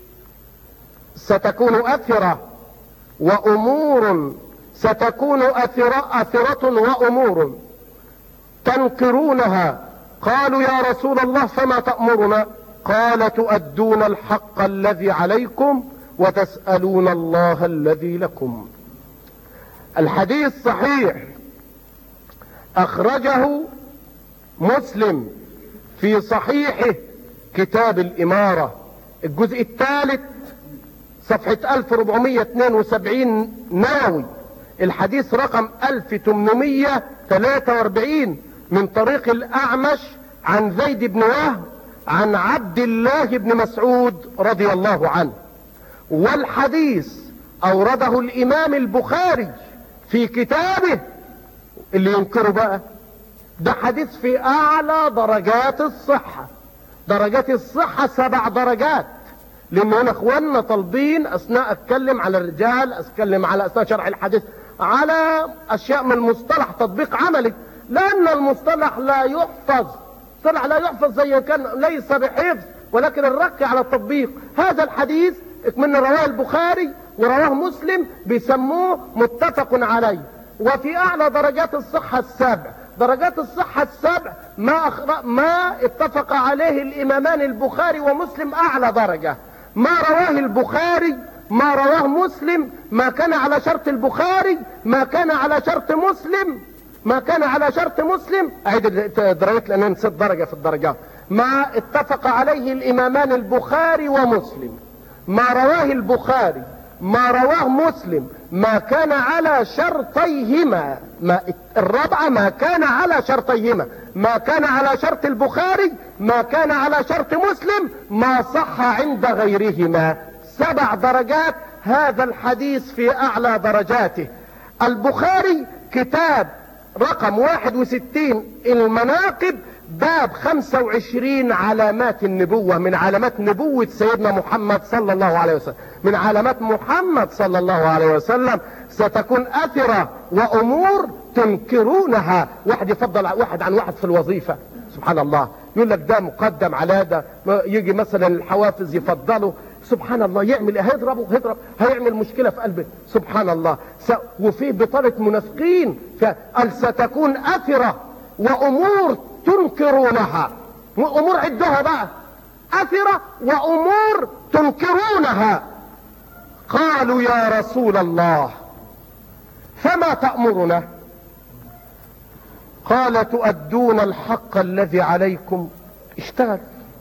ستكون أثرة وأمور، ستكون أثرة, أثرة وأمور تنكرونها. قالوا يا رسول الله فما تأمرنا؟ قال تؤدون الحق الذي عليكم وتسألون الله الذي لكم. الحديث صحيح، أخرجه مسلم في صحيحه كتاب الإمارة الجزء الثالث صفحة ألف وأربعمائة واثنين وسبعين نووي، الحديث رقم ألف وثمانمائة وثلاثة وأربعين من طريق الأعمش عن زيد بن وهب عن عبد الله بن مسعود رضي الله عنه. والحديث أورده الإمام البخاري في كتابه. اللي ينكره بقى ده حديث في أعلى درجات الصحة، درجات الصحة سبع درجات، لان هنا اخواننا طالبين اثناء اتكلم على الرجال، اتكلم على اثناء شرح الحديث على اشياء من المصطلح تطبيق عملي، لان المصطلح لا يحفظ، المصطلح لا يحفظ زي كان ليس بحفظ، ولكن الرك على التطبيق. هذا الحديث من رواه البخاري ورواه مسلم بيسموه متفق عليه، وفي اعلى درجات الصحة السبع. درجات الصحة السبع ما, أخر... ما اتفق عليه الامامان البخاري ومسلم اعلى درجة. ما رواه البخاري ما رواه مسلم ما كان على شرط البخاري ما كان على شرط مسلم ما كان على شرط مسلم اعيد الدرجات لان انا نسيت درجة في الدرجات. ما اتفق عليه الامامان البخاري ومسلم، ما رواه البخاري ما رواه مسلم ما كان على شرطيهما، ما الرابعة ما كان على شرطيهما، ما كان على شرط البخاري ما كان على شرط مسلم ما صح عند غيرهما. سبع درجات، هذا الحديث في اعلى درجاته. البخاري كتاب رقم واحد وستين المناقب باب خمسة وعشرين علامات النبوة، من علامات نبوة سيدنا محمد صلى الله عليه وسلم، من علامات محمد صلى الله عليه وسلم ستكون أثرة وأمور تنكرونها. واحد يفضل واحد عن واحد في الوظيفة، سبحان الله، يقول لك ده مقدم على ده، يجي مثلا الحوافز يفضله، سبحان الله، يعمل هيضربه هيضرب هيعمل مشكلة في قلبه، سبحان الله. وفيه بطالة منافقين، قال ستكون أثرة وأمور تنكرونها. أمور عدوها بقى، أثرة وأمور تنكرونها. قالوا يا رسول الله فما تأمرنا؟ قال تؤدون الحق الذي عليكم، اشتغل،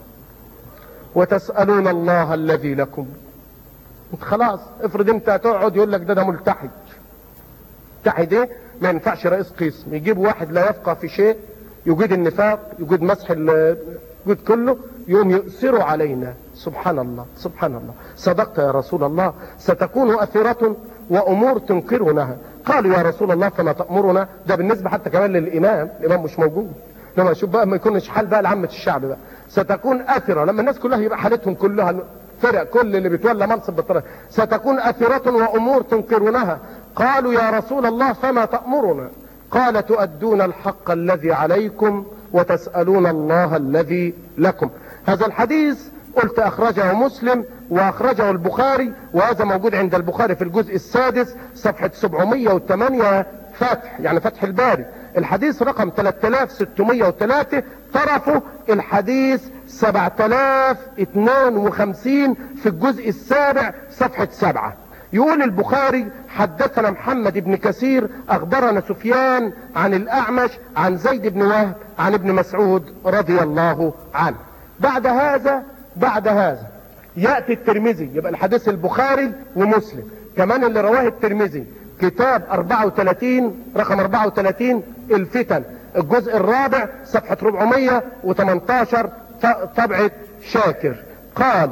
وتسألون الله الذي لكم. انت خلاص افرض انت تقعد يقول لك ده ده ملتحد. ملتحد ايه؟ ما ينفعش رئيس قسم يجيب واحد لا يفقه في شيء، يوجد النفاق، يوجد مسح يوجد كله، يوم يؤثروا علينا. سبحان الله سبحان الله. صدقت يا رسول الله، ستكون أثرة وأمور تنكرونها. قالوا يا رسول الله فما تأمرنا؟ ده بالنسبة حتى كمان للإمام، الإمام مش موجود، لما شوف بقى ما يكونش حال بقى لعامة الشعب بقى. ستكون أثرة لما الناس كلها يبقى حالتهم كلها فرق، كل اللي بيتولى منصب بالطريقة، ستكون أثرة وأمور تنكرونها. قالوا يا رسول الله فما تأمرنا؟ قال تؤدون الحق الذي عليكم وتسألون الله الذي لكم. هذا الحديث قلت أخرجه مسلم وأخرجه البخاري، وهذا موجود عند البخاري في الجزء السادس صفحة سبعمائة وثمانية فتح، يعني فتح الباري، الحديث رقم ثلاثة آلاف وستمائة وثلاثة، طرفه الحديث سبعة آلاف واثنين وخمسين في الجزء السابع صفحة سبعة. يقول البخاري حدثنا محمد بن كثير أخبرنا سفيان عن الأعمش عن زيد بن وهب عن ابن مسعود رضي الله عنه. بعد هذا بعد هذا يأتي الترمذي، يبقى الحديث البخاري ومسلم، كمان اللي رواه الترمذي كتاب أربعة وثلاثين رقم أربعة وثلاثين الفتن الجزء الرابع صفحة أربعمائة وثمانية عشر طبعة شاكر. قال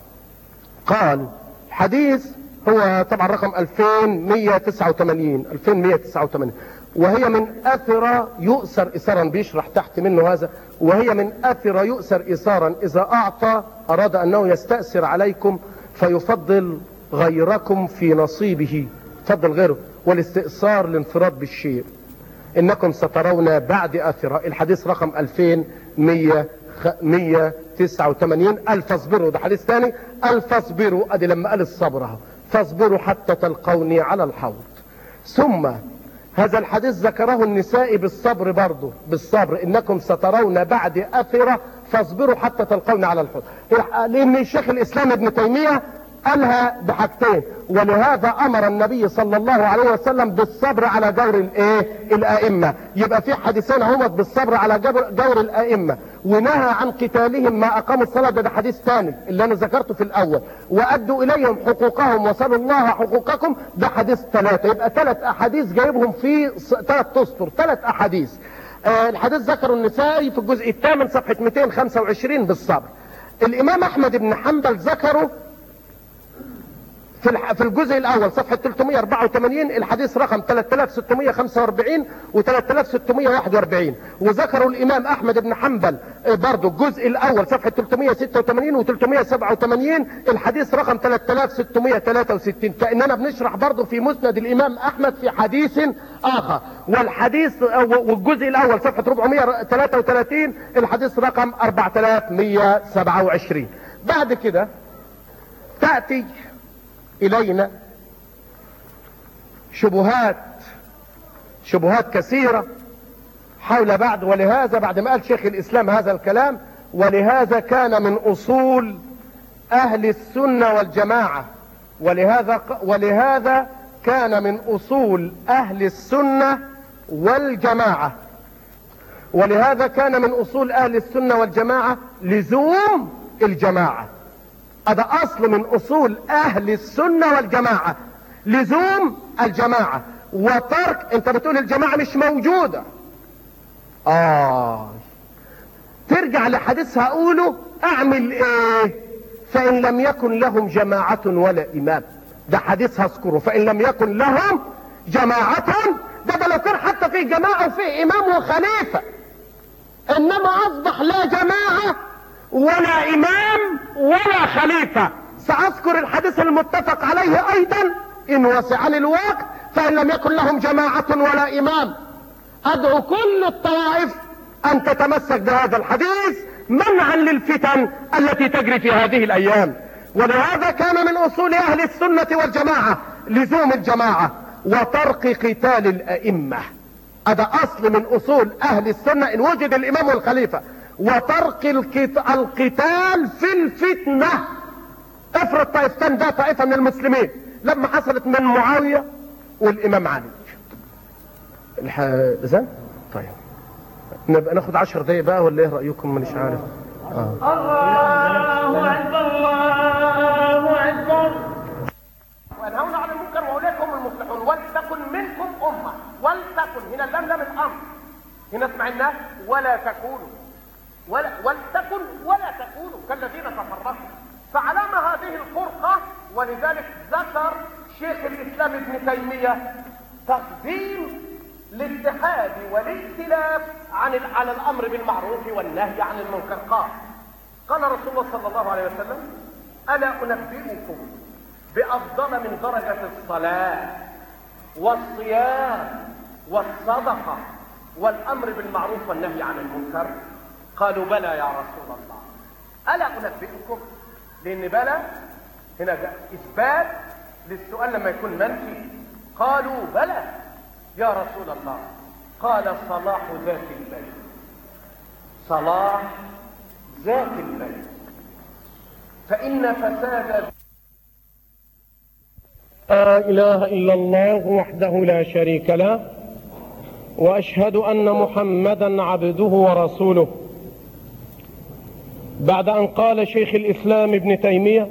قال حديث هو طبعا رقم ألفين ومائة وتسعة وثمانين ألفين ومائة وتسعة وثمانين، وهي من أثر يؤثر إثارا، بيشرح تحت منه هذا، وهي من أثر يؤثر إثارا إذا أعطى أراد أنه يستأثر عليكم فيفضل غيركم في نصيبه، فضل غيره، والاستئثار الانفراد بالشيء. إنكم سترون بعد أثرة، الحديث رقم ألفين ومائة وتسعة وثمانين. ألف فاصبروا، ده حديث ثاني، ألف فاصبروا، أدي لما قال الصبر، فاصبروا حتى تلقوني على الحوض. ثم هذا الحديث ذكره النسائي بالصبر برضه، بالصبر، انكم سترون بعد أثرة فاصبروا حتى تلقوني على الحوض، لان الشيخ الاسلام ابن تيمية قالها بحاجتين، ولهذا امر النبي صلى الله عليه وسلم بالصبر على جور الايه الائمة. يبقى في حديثين هما بالصبر على جور الائمة، ونهى عن قتالهم ما اقاموا الصلاة، ده, ده حديث ثاني اللي انا ذكرته في الاول، وادوا اليهم حقوقهم وصلوا الله حقوقكم، ده حديث ثلاثة. يبقى ثلاث احاديث جايبهم في ثلاث اسطر، ثلاث احاديث. آه الحديث ذكره النسائي في الجزء الثامن صفحة مئتين وخمسة وعشرين بالصبر. الامام احمد بن حنبل ذكره في في الجزء الاول صفحة ثلاثمائة وأربعة وثمانين الحديث رقم ثلاثة آلاف وستمائة وخمسة وأربعين و ثلاثة آلاف وستمائة وواحد وأربعين، وذكروا الامام احمد بن حنبل برضه الجزء الاول صفحة ثلاثمائة وستة وثمانين و ثلاثمائة وسبعة وثمانين الحديث رقم ثلاثة آلاف وستمائة وثلاثة وستين. كأننا بنشرح برضه في مسند الامام احمد في حديث اخر، والحديث والجزء الاول صفحة أربعمائة وثلاثة وثلاثين الحديث رقم أربعة آلاف ومائة وسبعة وعشرين. بعد كده تأتي إلينا شبهات شبهات كثيرة حول بعد، ولهذا بعد ما قال شيخ الإسلام هذا الكلام، ولهذا كان من أصول أهل السنة والجماعة، ولهذا ولهذا كان من أصول أهل السنة والجماعة ولهذا كان من أصول أهل السنة والجماعة لزوم الجماعة. هذا اصل من اصول اهل السنة والجماعة، لزوم الجماعة وترك، انت بتقول الجماعة مش موجودة، اه ترجع لحديث هقوله اعمل ايه فان لم يكن لهم جماعة ولا امام، ده حديث هذكره، فان لم يكن لهم جماعة، ده, ده لو كان حتى في جماعة وفي امام وخليفة، انما اصبح لا جماعة ولا امام ولا خليفة. ساذكر الحديث المتفق عليه ايضا ان وسعني الوقت، فان لم يكن لهم جماعة ولا امام ادعو كل الطوائف ان تتمسك بهذا الحديث منعا للفتن التي تجري في هذه الايام. ولهذا كان من اصول اهل السنة والجماعة لزوم الجماعة وترك قتال الائمة. هذا اصل من اصول اهل السنة ان وجد الامام والخليفة، وترك القتال في الفتنة. افرض طائفتان ده طائفة من المسلمين لما حصلت من معاوية والامام علي الحزن. طيب نبقى ناخد عشر دقايق بقى ولا ايه رأيكم؟ مانيش عارف. آه. الله اكبر الله اكبر. وانهون عن المنكر واولئك هم المفلحون. ولتكن منكم امه، ولتكن هنا اللام لام الامر، هنا اسمع الناس ولا تكونوا، ولا ولتكن ولا تكونوا كالذين تفرقوا. فعلامة هذه الفرقة، ولذلك ذكر شيخ الاسلام ابن تيمية تقديم الاتحاد والائتلاف عن على الامر بالمعروف والنهي عن المنكر. قال قال رسول الله صلى الله عليه وسلم: الا انبئكم بافضل من درجة الصلاة والصيام والصدقة والامر بالمعروف والنهي عن المنكر؟ قالوا بلى يا رسول الله. الا انبئكم، لان بلى هنا اثبات للسؤال لما يكون منفي. قالوا بلى يا رسول الله. قال: صلاح ذات البيت، صلاح ذات البيت، فإن فساد. لا إله إلا الله وحده لا شريك له، وأشهد أن محمدا عبده ورسوله. بعد أن قال شيخ الإسلام ابن تيمية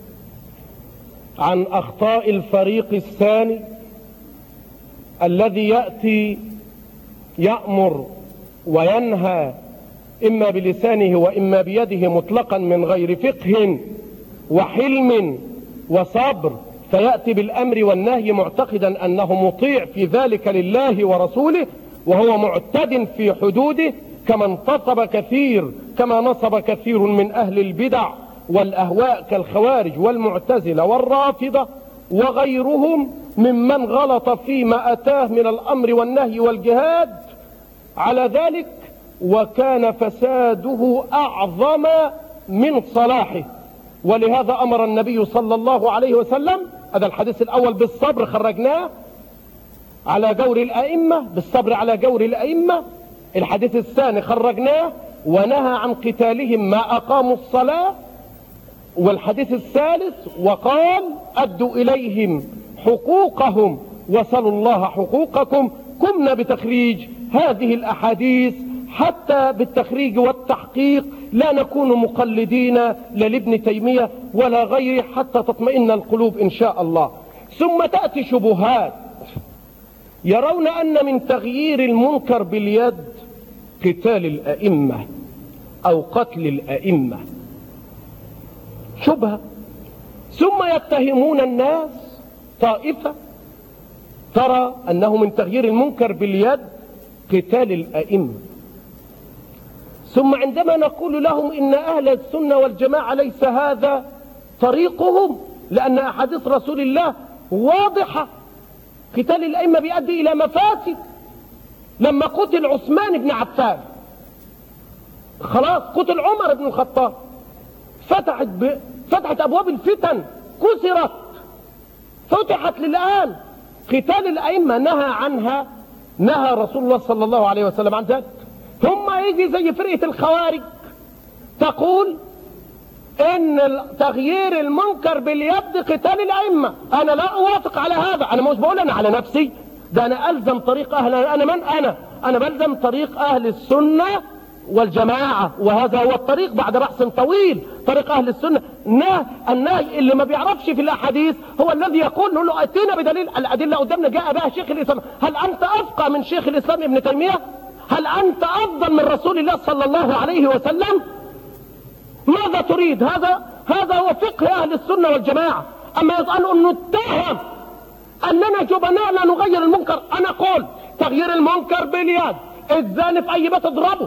عن أخطاء الفريق الثاني الذي يأتي يأمر وينهى إما بلسانه وإما بيده مطلقا من غير فقه وحلم وصبر، فيأتي بالأمر والنهي معتقدا أنه مطيع في ذلك لله ورسوله، وهو معتد في حدوده، كما انتصب كثير كما نصب كثير من أهل البدع والأهواء كالخوارج والمعتزلة والرافضة وغيرهم ممن غلط فيما أتاه من الأمر والنهي والجهاد على ذلك، وكان فساده أعظم من صلاحه. ولهذا أمر النبي صلى الله عليه وسلم، هذا الحديث الأول بالصبر خرجناه على جور الأئمة، بالصبر على جور الأئمة. الحديث الثاني خرجناه ونهى عن قتالهم ما أقاموا الصلاة. والحديث الثالث وقال: أدوا إليهم حقوقهم وسلوا الله حقوقكم. قمنا بتخريج هذه الأحاديث حتى بالتخريج والتحقيق لا نكون مقلدين لا لابن تيمية ولا غيره، حتى تطمئن القلوب إن شاء الله. ثم تأتي شبهات يرون أن من تغيير المنكر باليد قتال الأئمة أو قتل الأئمة، شبهة. ثم يتهمون الناس طائفة ترى أنه من تغيير المنكر باليد قتال الأئمة. ثم عندما نقول لهم إن أهل السنة والجماعة ليس هذا طريقهم، لأن أحاديث رسول الله واضحة، قتال الأئمة بيؤدي إلى مفاسد. لما قتل عثمان بن عفان خلاص، قتل عمر بن الخطاب، فتحت, ب... فتحت أبواب الفتن، كسرت، فتحت للآن. قتال الأئمة نهى عنها، نهى رسول الله صلى الله عليه وسلم عن ذلك. ثم يجي زي فرقة الخوارج تقول ان تغيير المنكر باليد قتال الأئمة. انا لا اوافق على هذا، انا مش بقول انا على نفسي، ده انا الزم طريق اهل انا من انا انا بلزم طريق اهل السنة والجماعة، وهذا هو الطريق بعد بحث طويل، طريق اهل السنة. نه النهي اللي ما بيعرفش في الاحاديث هو الذي يقول نقول له اتينا بدليل. الادله قدامنا جاء بها شيخ الاسلام. هل انت افقى من شيخ الاسلام ابن تيمية؟ هل انت افضل من رسول الله صلى الله عليه وسلم؟ ماذا تريد؟ هذا هذا هو فقه اهل السنة والجماعة. اما يقال انه نتهم اننا جبناء لا نغير المنكر، انا اقول تغيير المنكر باليد. الزاني في اي بيت اضربه،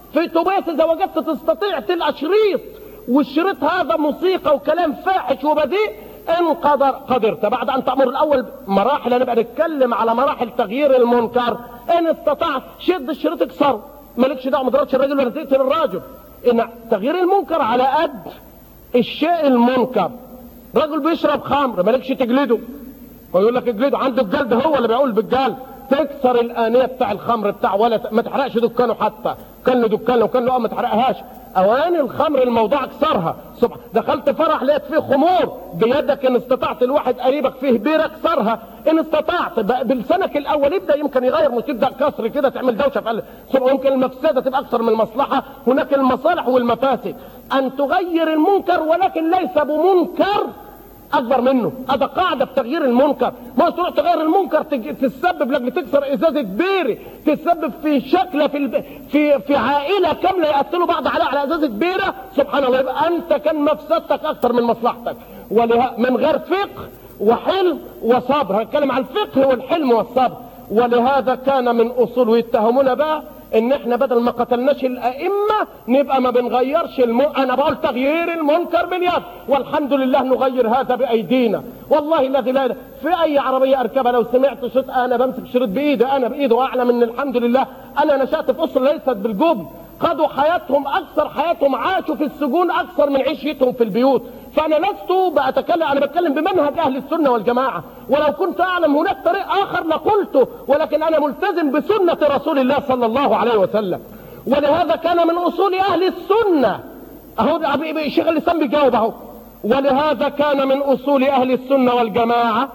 في توبيس اذا وجدت تستطيع تلقى شريط، والشريط هذا موسيقى وكلام فاحش وبذيء، ان قدر قدرت بعد ان تأمر الاول مراحل، انا بقى نتكلم على مراحل تغيير المنكر، ان استطعت شد الشريط اكسره، مالكش دعوه ما تضربش الراجل ولا تقتل الراجل. ان تغيير المنكر على قد الشيء المنكر. رجل بيشرب خمر مالكش تجلده، ويقول لك اجلده، عنده الجلد هو اللي بيقول بالجلد، تكسر الآنية بتاع الخمر بتاع، ولا ما تحرقش دكانه، حتى كان له دكان وكان له اه ما تحرقهاش، اواني الخمر الموضوع اكسرها. سبحان، دخلت فرح لقيت فيه خمور بيدك، ان استطعت الواحد قريبك فيه بيرة اكسرها، ان استطعت بلسانك الاول ابدا، يمكن يغير وتبدا كسر كده تعمل دوشه في قلبك، يمكن المفسده تبقى اكثر من المصلحه، هناك المصالح والمفاسد. ان تغير المنكر ولكن ليس بمنكر اكبر منه، هذا قاعده في تغيير المنكر. ما تروح تغير المنكر تسبب لك تكسر ازازه بيره، تسبب في شكله في الب... في في عائله كامله يقتلوا بعض على على ازازه بيره، سبحان الله، يبقى انت كان مفسدتك اكثر من مصلحتك. وله... من غير فقه وحلم وصبر، هنتكلم عن الفقه والحلم والصبر. ولهذا كان من اصول، ويتهمونا بقى ان احنا بدل ما قتلناش الائمه نبقى ما بنغيرش الم... انا بقول تغيير المنكر باليد، والحمد لله نغير هذا بايدينا. والله الذي لا في اي عربيه اركبها لو سمعت شريط انا بمسك شريط بايدي، انا بايدي، واعلم ان الحمد لله انا نشات في اسره ليست بالجبن، قضوا حياتهم اكثر حياتهم، عاشوا في السجون اكثر من عيشتهم في البيوت. فانا لست بتكلم، انا بتكلم بمنهج اهل السنه والجماعه، ولو كنت اعلم هناك طريق اخر لقلته، ولكن انا ملتزم بسنه رسول الله صلى الله عليه وسلم. ولهذا كان من اصول اهل السنه، اهو شيخ الاسلام بيجاوب اهو، ولهذا كان من اصول اهل السنه والجماعه،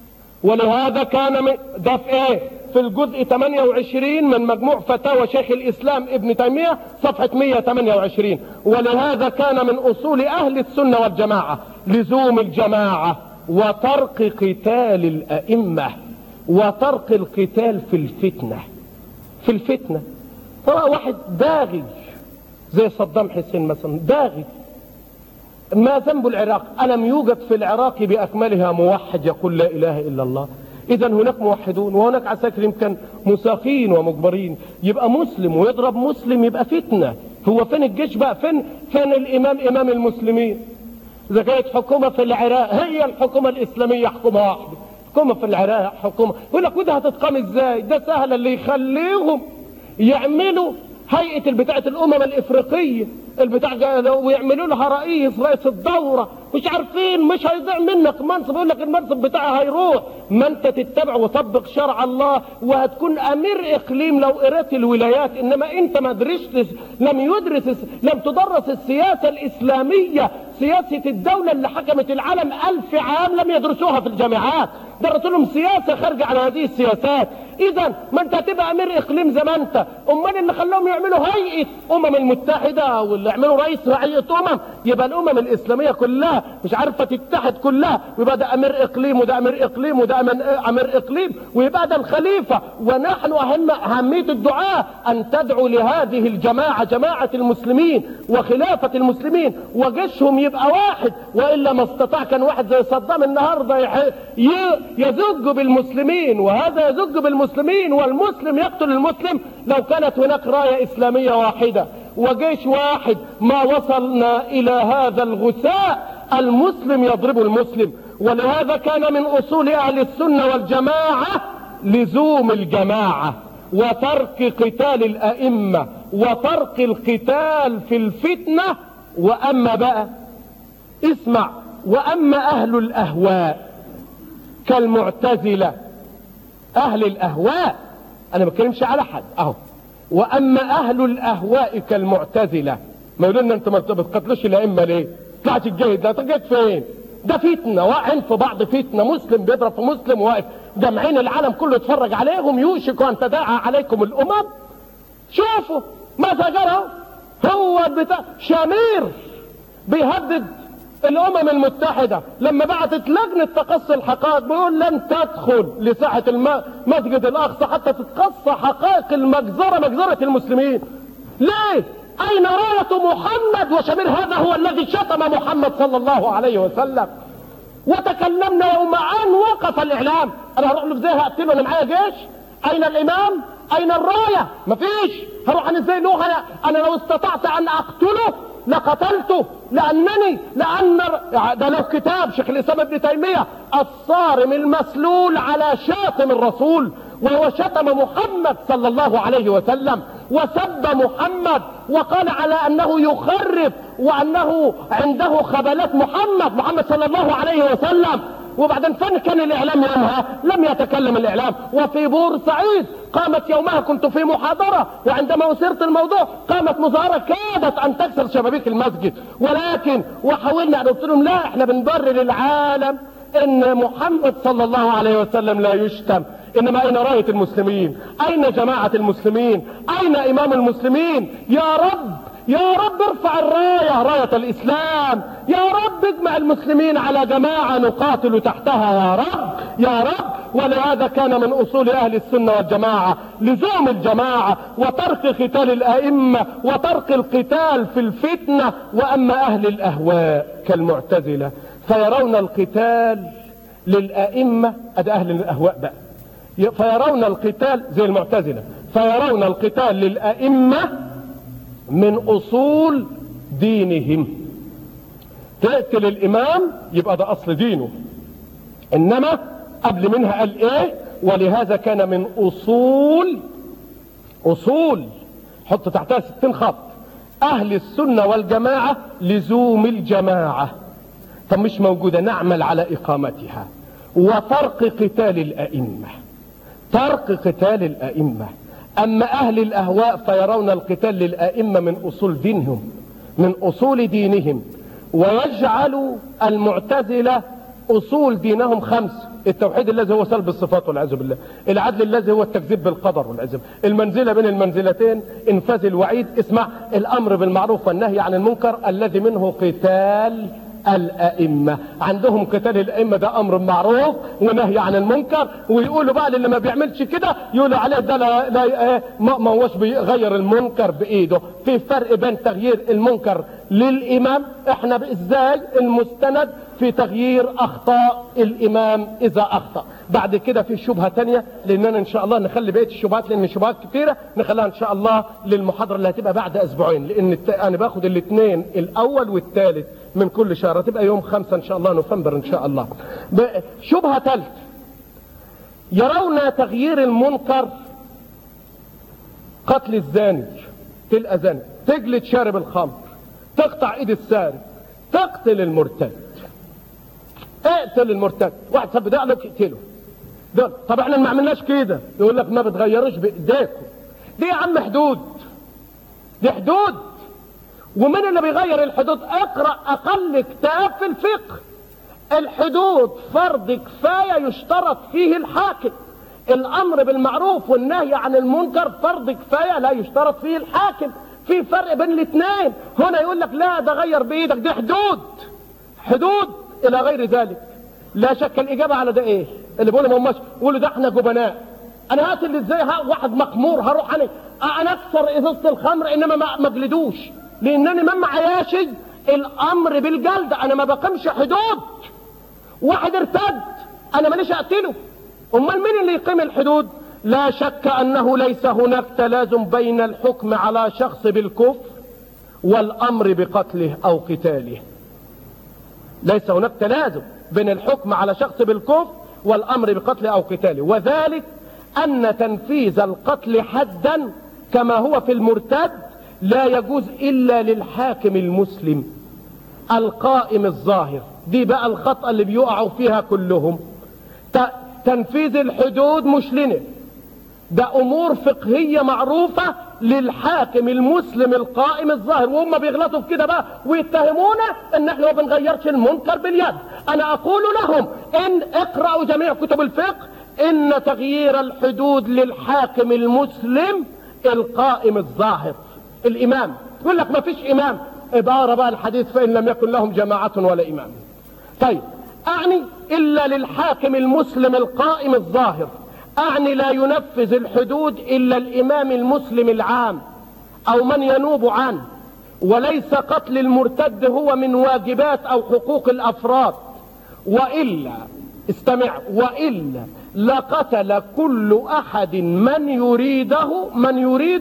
ولهذا كان من ده في ايه؟ في الجزء ثمانية وعشرين من مجموع فتاوى شيخ الاسلام ابن تيميه صفحه مئة وثمانية وعشرين. ولهذا كان من اصول اهل السنه والجماعه لزوم الجماعه وترك قتال الائمه، وترك القتال في الفتنه. في الفتنه ترى واحد باغي زي صدام حسين مثلا، باغي، ما ذنب العراق؟ ألم يوجد في العراق بأكملها موحد يقول لا إله إلا الله؟ إذا هناك موحدون وهناك عساكر يمكن مساقين ومجبرين، يبقى مسلم ويضرب مسلم يبقى فتنة. هو فين الجيش بقى؟ فين فين الإمام إمام المسلمين؟ إذا كانت حكومة في العراق هي الحكومة الإسلامية حكومة واحدة، حكومة في العراق حكومة، يقول لك وده هتتقام إزاي؟ ده سهل، اللي يخليهم يعملوا هيئة البتاعة الأمم الإفريقية البتاع، ويعملوا لها رئيس رئيس الدورة، مش عارفين، مش هيضيع منك منصب، يقول لك المنصب بتاعها هيروح، ما انت تتبع وطبق شرع الله وهتكون امير اقليم لو قريت الولايات. انما انت ما درستش، لم يدرس، لم تدرس السياسة الاسلامية، سياسة الدولة اللي حكمت العالم ألف عام لم يدرسوها في الجامعات، درسوا لهم سياسة خارجة على هذه السياسات. اذا ما انت هتبقى امير اقليم زي ما انت، امال اللي خلاهم يعملوا هيئة امم المتحدة واللي يعملوا رئيس رعية امم، يبقى الامم الاسلامية كلها مش عارفة تتحد كلها، ويبقى ده امير اقليم وده امير اقليم وده امير اقليم، ويبقى ده الخليفة. ونحن اهم اهمية الدعاء ان تدعو لهذه الجماعة، جماعة المسلمين وخلافة المسلمين، وجيشهم يبقى واحد، والا ما استطاع كان واحد زي صدام النهارده يزج بالمسلمين، وهذا يزج بالمسلمين، والمسلم يقتل المسلم. لو كانت هناك راية اسلامية واحدة وجيش واحد ما وصلنا الى هذا الغثاء، المسلم يضرب المسلم. ولهذا كان من اصول اهل السنة والجماعة لزوم الجماعة وترك قتال الائمة وترك القتال في الفتنة. واما بقى اسمع، واما اهل الاهواء كالمعتزلة، اهل الاهواء انا ما بتكلمش على حد اهو، واما اهل الاهواء كالمعتزلة، ما يقولوا لنا انت ما بتقتلوش الائمة ليه؟ طلعت الجيد ده جيت فين؟ ده فتنة، واقعين في بعض فتنة، مسلم بيضرب في مسلم واقف جمعين العالم كله يتفرج عليهم، يوشك ان تداعى عليكم الامم. شوفوا ماذا جرى، هو بتاع شامير بيهدد الامم المتحدة لما بعتت لجنة تقصي الحقائق، بيقول لن تدخل لساحة المسجد الاقصى حتى تتقصى حقائق المجزرة، مجزرة المسلمين. ليه؟ اين راية محمد؟ وشامير هذا هو الذي شتم محمد صلى الله عليه وسلم. وتكلمنا يوم ان وقف الاعلام، انا هروح له ازاي هقتله، انا معايا جيش؟ اين الامام؟ اين الراية؟ مفيش. هروح انا ازاي له؟ انا انا لو استطعت ان اقتله لقتلته، لانني لان ده له كتاب شيخ الاسلام ابن تيميه الصارم المسلول على شاتم الرسول، وهو شتم محمد صلى الله عليه وسلم وسب محمد وقال على انه يخرب وانه عنده خبلات محمد محمد صلى الله عليه وسلم. وبعدين فين كان الاعلام يومها؟ لم يتكلم الاعلام. وفي بورسعيد قامت يومها، كنت في محاضرة، وعندما اثرت الموضوع قامت مظاهرة كادت ان تكسر شبابيك المسجد، ولكن وحاولنا ان قلت لهم لا، احنا بنبرر للعالم ان محمد صلى الله عليه وسلم لا يشتم، انما اين راية المسلمين؟ اين جماعة المسلمين؟ اين امام المسلمين؟ يا رب يا رب ارفع الراية، راية الاسلام، يا رب اجمع المسلمين على جماعة نقاتل تحتها يا رب يا رب. ولهذا كان من اصول اهل السنة والجماعة لزوم الجماعة وترك قتال الائمة وترك القتال في الفتنة. واما اهل الاهواء كالمعتزلة فيرون القتال للائمة، ادي اهل الاهواء بقى، فيرون القتال زي المعتزلة، فيرون القتال للائمة من اصول دينهم. تقتل الامام يبقى ده اصل دينه، انما قبل منها قال ايه؟ ولهذا كان من اصول اصول حط تحتها ستين خط اهل السنة والجماعة لزوم الجماعة. طب مش موجودة، نعمل على اقامتها وترك قتال الائمة، ترك قتال الائمة. اما اهل الاهواء فيرون القتال للائمة من اصول دينهم، من اصول دينهم. ويجعل المعتزلة اصول دينهم خمس: التوحيد الذي هو سلب الصفات والعياذ بالله، العدل الذي هو التكذيب بالقدر والعياذ بالله، المنزلة بين المنزلتين، انفاذ الوعيد، اسمع، الامر بالمعروف والنهي عن المنكر الذي منه قتال الائمة. عندهم قتال الائمة ده امر معروف ونهي عن المنكر، ويقولوا بقى اللي ما بيعملش كده يقولوا عليه ده لا, لا ما هوش بيغير المنكر بايده. في فرق بين تغيير المنكر للامام، احنا ازاي المستند في تغيير اخطاء الامام اذا اخطأ. بعد كده في شبهة تانية، لاننا ان شاء الله نخلي بقية الشبهات لان الشبهات كتيرة نخليها ان شاء الله للمحاضرة اللي هتبقى بعد اسبوعين، لان انا باخد الاثنين الاول والثالث من كل شهر، تبقى يوم خمسة ان شاء الله نوفمبر ان شاء الله. شبهة ثالث: يرون تغيير المنكر قتل الزاني، تلقى زاني، تجلد شارب الخمر، تقطع ايد السارق، تقتل المرتد. اقتل المرتد، واحد سب ده لك اقتله. دول طب احنا ما عملناش كده، يقول لك ما بتغيروش بايديكم. دي يا عم حدود، دي حدود. ومن اللي بيغير الحدود؟ اقرأ اقل كتاب في الفقه. الحدود فرض كفاية يشترط فيه الحاكم. الامر بالمعروف والنهي عن المنكر فرض كفاية لا يشترط فيه الحاكم. في فرق بين الاثنين. هنا يقول لك لا ده غير بايدك، دي حدود، حدود الى غير ذلك. لا شك الاجابة على ده ايه؟ اللي بيقولوا ما هماش يقولوا ده احنا جبناء. انا هقتل ازاي واحد مخمور؟ هروح انا انا اكسر ازازة الخمر انما ما اجلدوش، لانني ما معياش الامر بالجلد. انا ما بقيمش حدود. واحد ارتد انا ماليش اقتله. امال مين اللي يقيم الحدود؟ لا شك انه ليس هناك تلازم بين الحكم على شخص بالكفر والامر بقتله او قتاله. ليس هناك تلازم بين الحكم على شخص بالكفر والامر بقتله او قتاله، وذلك ان تنفيذ القتل حدا كما هو في المرتد لا يجوز الا للحاكم المسلم القائم الظاهر. دي بقى الخطأ اللي بيقعوا فيها كلهم. تنفيذ الحدود مش لنا، ده امور فقهية معروفة للحاكم المسلم القائم الظاهر، وهم بيغلطوا في كده بقى ويتهمونا ان احنا ما بنغيرش المنكر باليد. انا اقول لهم ان اقرأوا جميع كتب الفقه ان تغيير الحدود للحاكم المسلم القائم الظاهر، الامام. يقول لك ما فيش امام، عبارة بقى الحديث فإن لم يكن لهم جماعة ولا إمام. طيب أعني إلا للحاكم المسلم القائم الظاهر، أعني لا ينفذ الحدود إلا الإمام المسلم العام أو من ينوب عنه، وليس قتل المرتد هو من واجبات أو حقوق الأفراد. وإلا استمع، وإلا لقتل كل أحد من يريده من يريده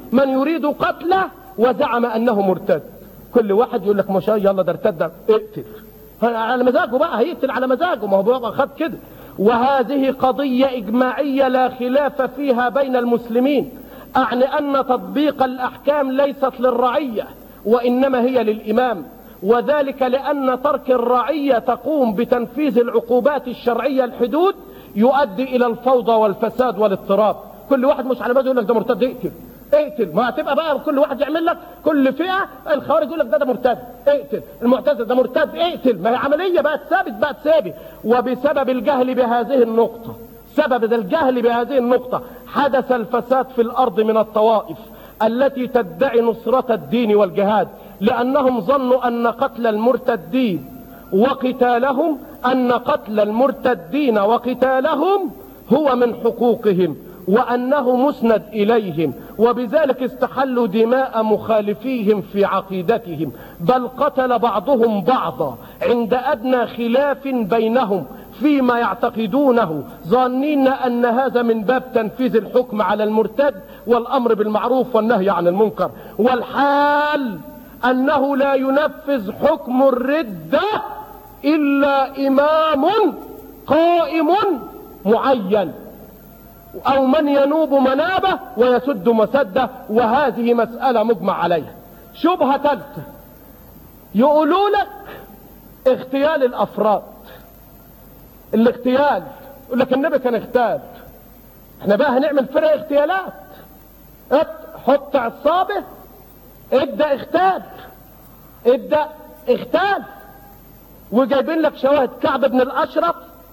من يريد قتله وزعم انه مرتد. كل واحد يقول لك ما شاء يلا ده ارتد، اقتل على مزاجه بقى، هيقتل على مزاجه، ما هو بقى خد كده. وهذه قضية اجماعية لا خلاف فيها بين المسلمين، اعني ان تطبيق الاحكام ليست للرعية وانما هي للامام، وذلك لان ترك الرعية تقوم بتنفيذ العقوبات الشرعية الحدود يؤدي الى الفوضى والفساد والاضطراب. كل واحد مش على مزاجه يقول لك ده مرتد اقتل اقتل، ما هتبقى بقى كل واحد يعمل لك، كل فئة الخوارج يقول لك ده ده مرتد اقتل، المعتزلة ده مرتد اقتل، ما هي عملية بقت ثابت بقت ثابت. وبسبب الجهل بهذه النقطة، سبب الجهل بهذه النقطة حدث الفساد في الارض من الطوائف التي تدعي نصرة الدين والجهاد، لانهم ظنوا ان قتل المرتدين وقتالهم ان قتل المرتدين وقتالهم هو من حقوقهم وانه مسند اليهم، وبذلك استحلوا دماء مخالفيهم في عقيدتهم، بل قتل بعضهم بعضا عند ادنى خلاف بينهم فيما يعتقدونه، ظانين ان هذا من باب تنفيذ الحكم على المرتد والامر بالمعروف والنهي عن المنكر، والحال انه لا ينفذ حكم الردة الا امام قائم معين او من ينوب منابه ويسد مسده، وهذه مسألة مجمع عليها. شبهة ثالثة، يقولوا لك اغتيال الافراد، الاغتيال يقول لك النبي كان اغتال، احنا بقى هنعمل فرق اغتيالات، حط عصابة ابدأ اغتال ابدأ اغتال. وجايبين لك شواهد كعب بن الاشرف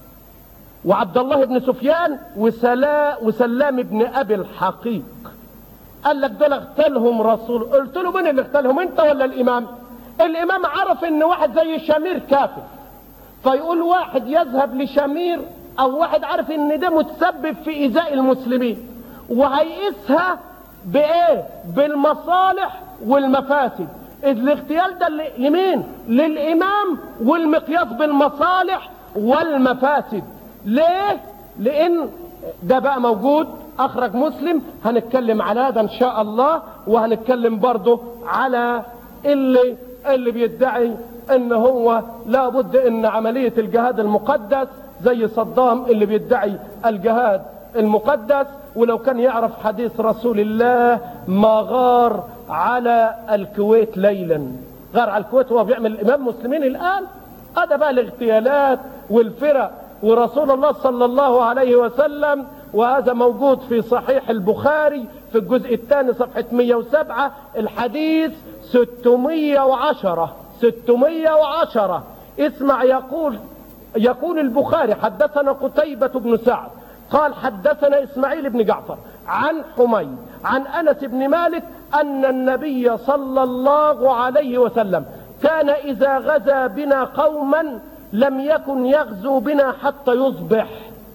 وعبد الله بن سفيان وسلا وسلام بن ابي الحقيق، قال لك دول اغتالهم رسول. قلت له مين اللي اغتالهم، انت ولا الامام؟ الامام عرف ان واحد زي شمير كافر، فيقول واحد يذهب لشمير او واحد عارف ان ده متسبب في ايذاء المسلمين، وهيقيسها بايه؟ بالمصالح والمفاسد. الاغتيال ده لمين؟ للامام، والمقياس بالمصالح والمفاسد. ليه؟ لان ده بقى موجود اخرج مسلم، هنتكلم على هذا ان شاء الله، وهنتكلم برضه على اللي اللي بيدعي ان هو لابد ان عملية الجهاد المقدس زي صدام اللي بيدعي الجهاد المقدس، ولو كان يعرف حديث رسول الله ما غار على الكويت ليلا، غار على الكويت وهو بيعمل الامام مسلمين الان. هذا بقى الاغتيالات والفرق، ورسول الله صلى الله عليه وسلم، وهذا موجود في صحيح البخاري في الجزء الثاني صفحة مئة وسبعة الحديث ستمئة وعشرة ستمئة وعشرة. اسمع، يقول يقول البخاري حدثنا قتيبة بن سعد قال حدثنا اسماعيل بن جعفر عن حميد عن انس بن مالك ان النبي صلى الله عليه وسلم كان اذا غزا بنا قوما لم يكن يغزو بنا حتى يصبح،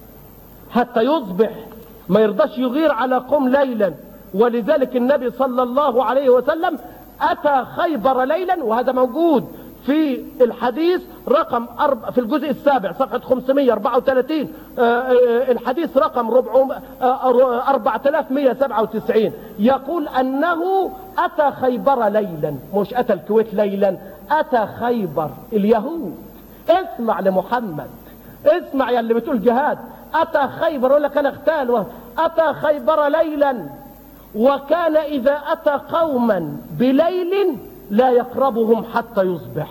حتى يصبح ما يرضاش يغير على قوم ليلا. ولذلك النبي صلى الله عليه وسلم اتى خيبر ليلا، وهذا موجود في الحديث رقم أرب... في الجزء السابع صفحة خمسمئة وأربعة وثلاثين، الحديث رقم أربعة آلاف ومئة وسبعة وتسعين، يقول أنه أتى خيبر ليلا، مش أتى الكويت ليلا، أتى خيبر اليهود. اسمع لمحمد، اسمع يا اللي بتقول جهاد، أتى خيبر ولا كان اغتال، أتى خيبر ليلا، وكان إذا أتى قوما بليل لا يقربهم حتى يصبح.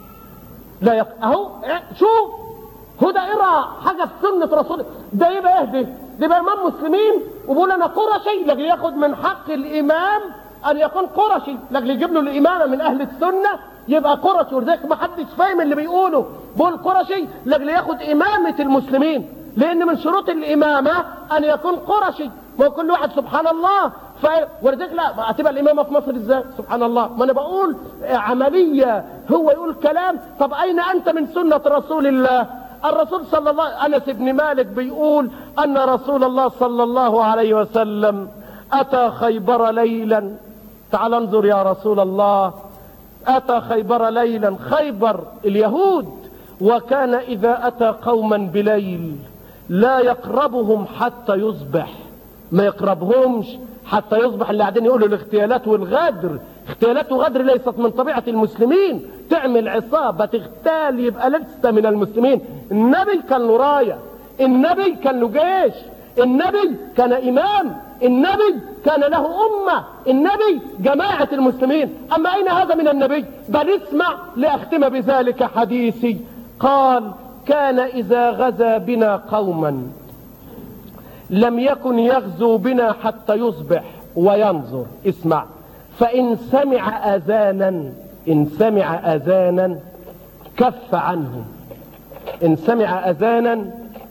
لا يق... اهو شوف، هو ده اقرا حاجه في سنه رسول ده. يبقى ايه ده؟ ده يبقى امام مسلمين وبيقول انا قرشي، لاجل ياخد من حق الامام ان يكون قرشي، لاجل يجيب له الامامه من اهل السنه يبقى قرشي. ولذلك ما حدش فاهم اللي بيقوله، بيقول قرشي لاجل ياخد امامه المسلمين، لان من شروط الامامه ان يكون قرشي. ما كل واحد سبحان الله ف... ولذلك لا هتبقى الامامه في مصر ازاي؟ سبحان الله. ما انا بقول عمليه، هو يقول كلام، طب اين انت من سنه رسول الله؟ الرسول صلى الله انس بن مالك بيقول ان رسول الله صلى الله عليه وسلم اتى خيبر ليلا. تعال انظر يا رسول الله، اتى خيبر ليلا، خيبر اليهود، وكان اذا اتى قوما بليل لا يقربهم حتى يصبح، ما يقربهمش حتى يصبح اللي قاعدين يقولوا الاغتيالات والغدر. اغتيالات وغدر ليست من طبيعة المسلمين. تعمل عصابة تغتال يبقى لست من المسلمين. النبي كان له راية، النبي كان له جيش، النبي كان إمام، النبي كان له أمة، النبي جماعة المسلمين. أما أين هذا من النبي؟ بل اسمع لأختم بذلك حديثي. قال: كان إذا غزا بنا قوما لم يكن يغزو بنا حتى يصبح وينظر. اسمع: فإن سمع أذانا إن سمع أذانا كف عنهم. إن سمع أذانا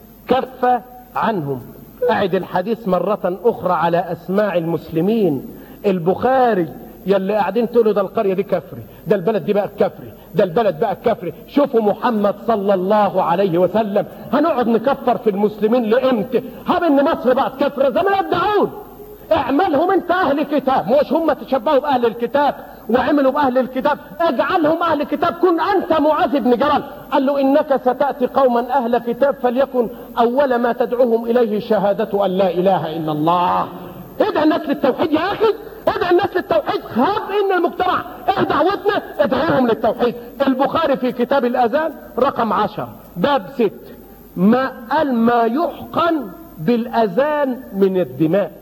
كف عنهم. أعد الحديث مرة أخرى على أسماع المسلمين. البخاري يلي قاعدين تقولوا ده القرية دي كفري، ده البلد دي بقى كفري، ده البلد بقى كفري. شوفوا محمد صلى الله عليه وسلم. هنقعد نكفر في المسلمين لإمتى؟ هب ان مصر بقت كفرة زي ما يدعون. اعملهم انت اهل كتاب، مش هم تشبهوا باهل الكتاب وعملوا باهل الكتاب. اجعلهم اهل كتاب. كن انت معاذ بن جبل. قال له: انك ستأتي قوما اهل كتاب فليكن اول ما تدعوهم اليه شهادة ان لا اله الا الله. ادعى الناس للتوحيد يا اخي، ادعى الناس للتوحيد. خاف ان المجتمع ايه دعوتنا؟ ادعوهم للتوحيد. البخاري في كتاب الاذان رقم عشر باب ست ما قال ما يحقن بالاذان من الدماء.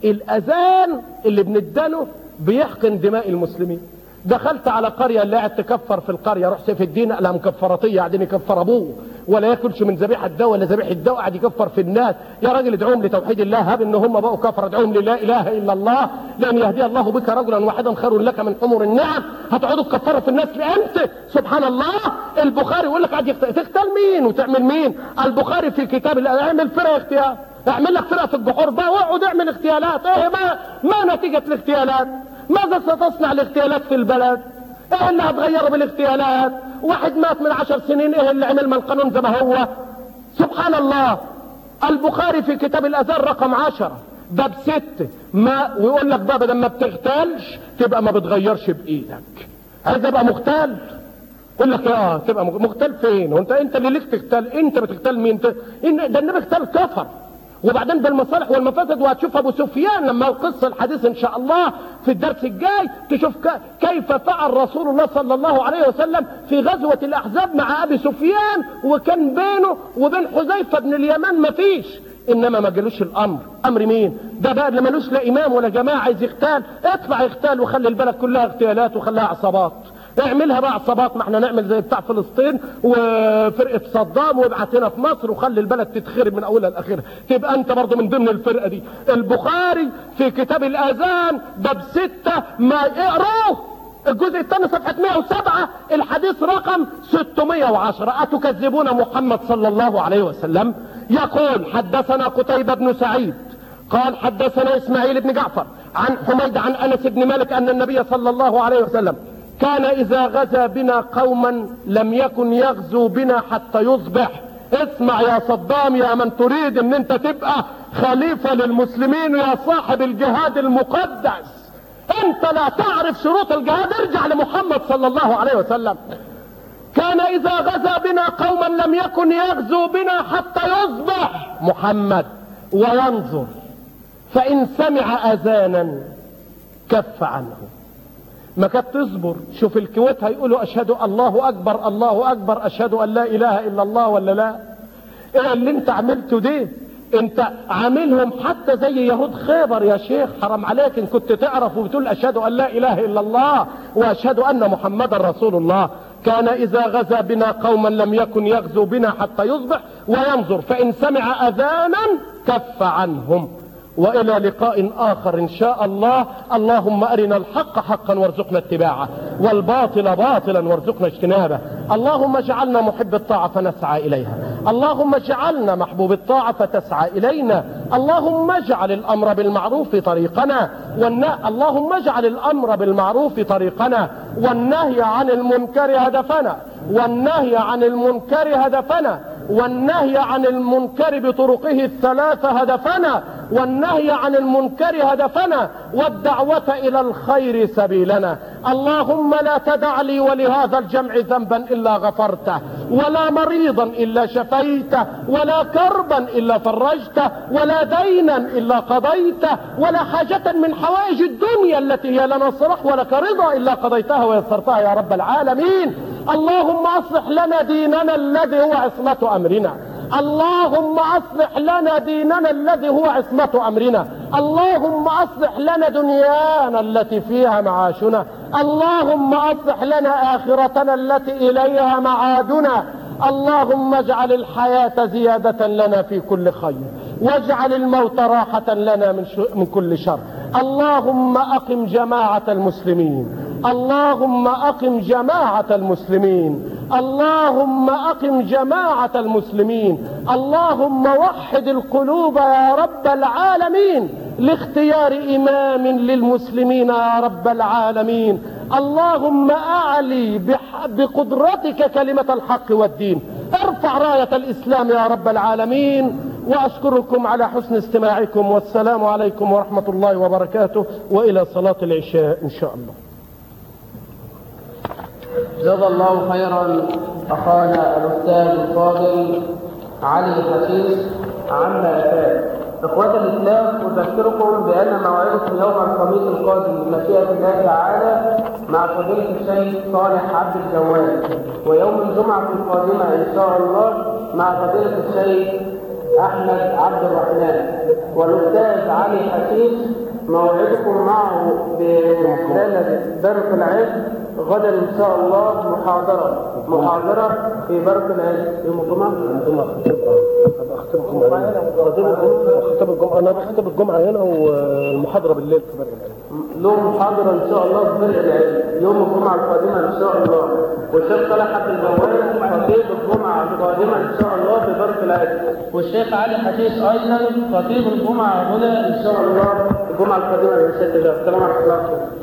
الاذان اللي بندنه بيحقن دماء المسلمين. دخلت على قرية اللي قاعد تكفر في القرية، روح سيف الدين قالها مكفراتية قاعدين يكفر ابوه ولا ياكلش من ذبيحة الدواء ولا ذبيحة الدواء، قاعد يكفر في الناس. يا راجل ادعوهم لتوحيد الله. هب ان هم بقوا كفر ادعوهم للا اله الا الله. لان يهدي الله بك رجلا واحدا خير لك من حمر النعم. هتقعدوا تكفروا في الناس لامتى؟ سبحان الله. البخاري يقول لك قاعد تقتل مين وتعمل مين؟ البخاري في كتاب اعمل فرقة اغتيال، اعمل لك فرقة في البحور بقى واقعد اعمل اغتيالات. ايه ما ما نتيجة الاغتيالات؟ ماذا ستصنع الاغتيالات في البلد؟ ايه اللي هتغيره بالاغتيالات؟ واحد مات من عشر سنين، ايه اللي عمل من القانون زي ما هو؟ سبحان الله. البخاري في كتاب الاذان رقم عشرة باب ست ما ويقول لك بقى بدل ما بتغتالش تبقى ما بتغيرش بايدك. عايز ابقى مغتال؟ يقول لك اه تبقى مغتال فين؟ وانت انت اللي ليك تغتال؟ انت بتغتال مين؟ ده النبي اغتال كفر. وبعدين بالمصالح والمفاسد. وهتشوف ابو سفيان لما القصه الحديث ان شاء الله في الدرس الجاي تشوف كيف فعل رسول الله صلى الله عليه وسلم في غزوه الاحزاب مع ابي سفيان، وكان بينه وبين حذيفه بن اليمان مفيش. انما ما جالوش الامر. امر مين؟ ده بقى اللي ملوش لا امام ولا جماعه عايز يغتال. اطلع يغتال وخلي البلد كلها اغتيالات وخليها عصابات. اعملها بقى عصابات. ما احنا نعمل زي بتاع فلسطين وفرقة صدام وابعتنا في مصر وخلي البلد تتخرب من اولها لاخرها. تبقى انت برضو من ضمن الفرقة دي. البخاري في كتاب الاذان باب ستة ما اقروه الجزء الثاني صفحة مئة وسبعة الحديث رقم ستمائة وعشرة. اتكذبون محمد صلى الله عليه وسلم؟ يقول: حدثنا قتيبة بن سعيد قال حدثنا اسماعيل بن جعفر عن حميد عن انس بن مالك ان النبي صلى الله عليه وسلم كان اذا غزا بنا قوما لم يكن يغزو بنا حتى يصبح. اسمع يا صدام، يا من تريد ان انت تبقى خليفة للمسلمين يا صاحب الجهاد المقدس، انت لا تعرف شروط الجهاد. ارجع لمحمد صلى الله عليه وسلم. كان اذا غزا بنا قوما لم يكن يغزو بنا حتى يصبح محمد وينظر، فان سمع اذانا كف عنه. ما كانت تصبر. شوف الكويت هيقولوا اشهد الله اكبر الله اكبر اشهد ان لا اله الا الله ولا لا؟ ايه اللي انت عملته دي؟ انت عاملهم حتى زي يهود خيبر يا شيخ. حرام عليك ان كنت تعرف وبتقول اشهد ان لا اله الا الله واشهد ان محمدا رسول الله. كان اذا غزا بنا قوما لم يكن يغزو بنا حتى يصبح وينظر، فان سمع اذانا كف عنهم. والى لقاء اخر ان شاء الله. اللهم ارنا الحق حقا وارزقنا اتباعه والباطل باطلا وارزقنا اجتنابه. اللهم اجعلنا محب الطاعه فنسعى اليها، اللهم اجعلنا محبوب الطاعه فتسعى الينا. اللهم اجعل الامر بالمعروف طريقنا والنهي اللهم اجعل الامر بالمعروف طريقنا والنهي عن المنكر هدفنا والنهي عن المنكر هدفنا والنهي عن المنكر بطرقه الثلاثة هدفنا والنهي عن المنكر هدفنا والدعوة إلى الخير سبيلنا. اللهم لا تدع لي ولهذا الجمع ذنبا إلا غفرته ولا مريضا إلا شفيته، ولا كربا إلا فرجته، ولا دينا إلا قضيته، ولا حاجة من حوائج الدنيا التي هي لنا صرح ولك رضا إلا قضيتها ويسرتها يا رب العالمين. اللهم أصلح لنا ديننا الذي هو عصمة أمرنا، اللهم أصلح لنا ديننا الذي هو عصمة أمرنا، اللهم أصلح لنا دنيانا التي فيها معاشنا، اللهم أصلح لنا آخرتنا التي إليها معادنا. اللهم اجعل الحياة زيادة لنا في كل خير، واجعل الموت راحة لنا من, من كل شر. اللهم أقم جماعة المسلمين، اللهم أقم جماعة المسلمين، اللهم أقم جماعة المسلمين، اللهم وحد القلوب يا رب العالمين لاختيار إمام للمسلمين يا رب العالمين. اللهم أعلي بقدرتك كلمة الحق والدين، ارفع راية الإسلام يا رب العالمين. وأشكركم على حسن استماعكم، والسلام عليكم ورحمة الله وبركاته، وإلى صلاة العشاء إن شاء الله. جزا الله خيرا أخانا الأستاذ الفاضل علي حشيش عما أفاد. إخوة الإسلام، أذكركم بأن موعدكم يوم الخميس القادم بمشيئة الله تعالى مع فضيلة الشيخ صالح عبد الجواد، ويوم الجمعة القادمة إن شاء الله مع فضيلة الشيخ أحمد عبد الرحمن. والأستاذ علي حشيش موعدكم معه برسالة درس العلم غدا إن شاء الله محاضرة محاضرة في درس العلم يوم الجمعة. خطب الجمعة، أنا بخطب الجمعة هنا والمحاضرة بالليل في فرق العلم. له محاضرة إن شاء الله في فرق العلم يوم الجمعة القادمة إن شاء الله. والشيخ صالح عبد الجواد خطيب الجمعة القادمة إن شاء الله في فرق العلم. والشيخ علي حشيش أيضا خطيب الجمعة هنا إن شاء الله الجمعة القادمة بإذن الله. السلام عليكم.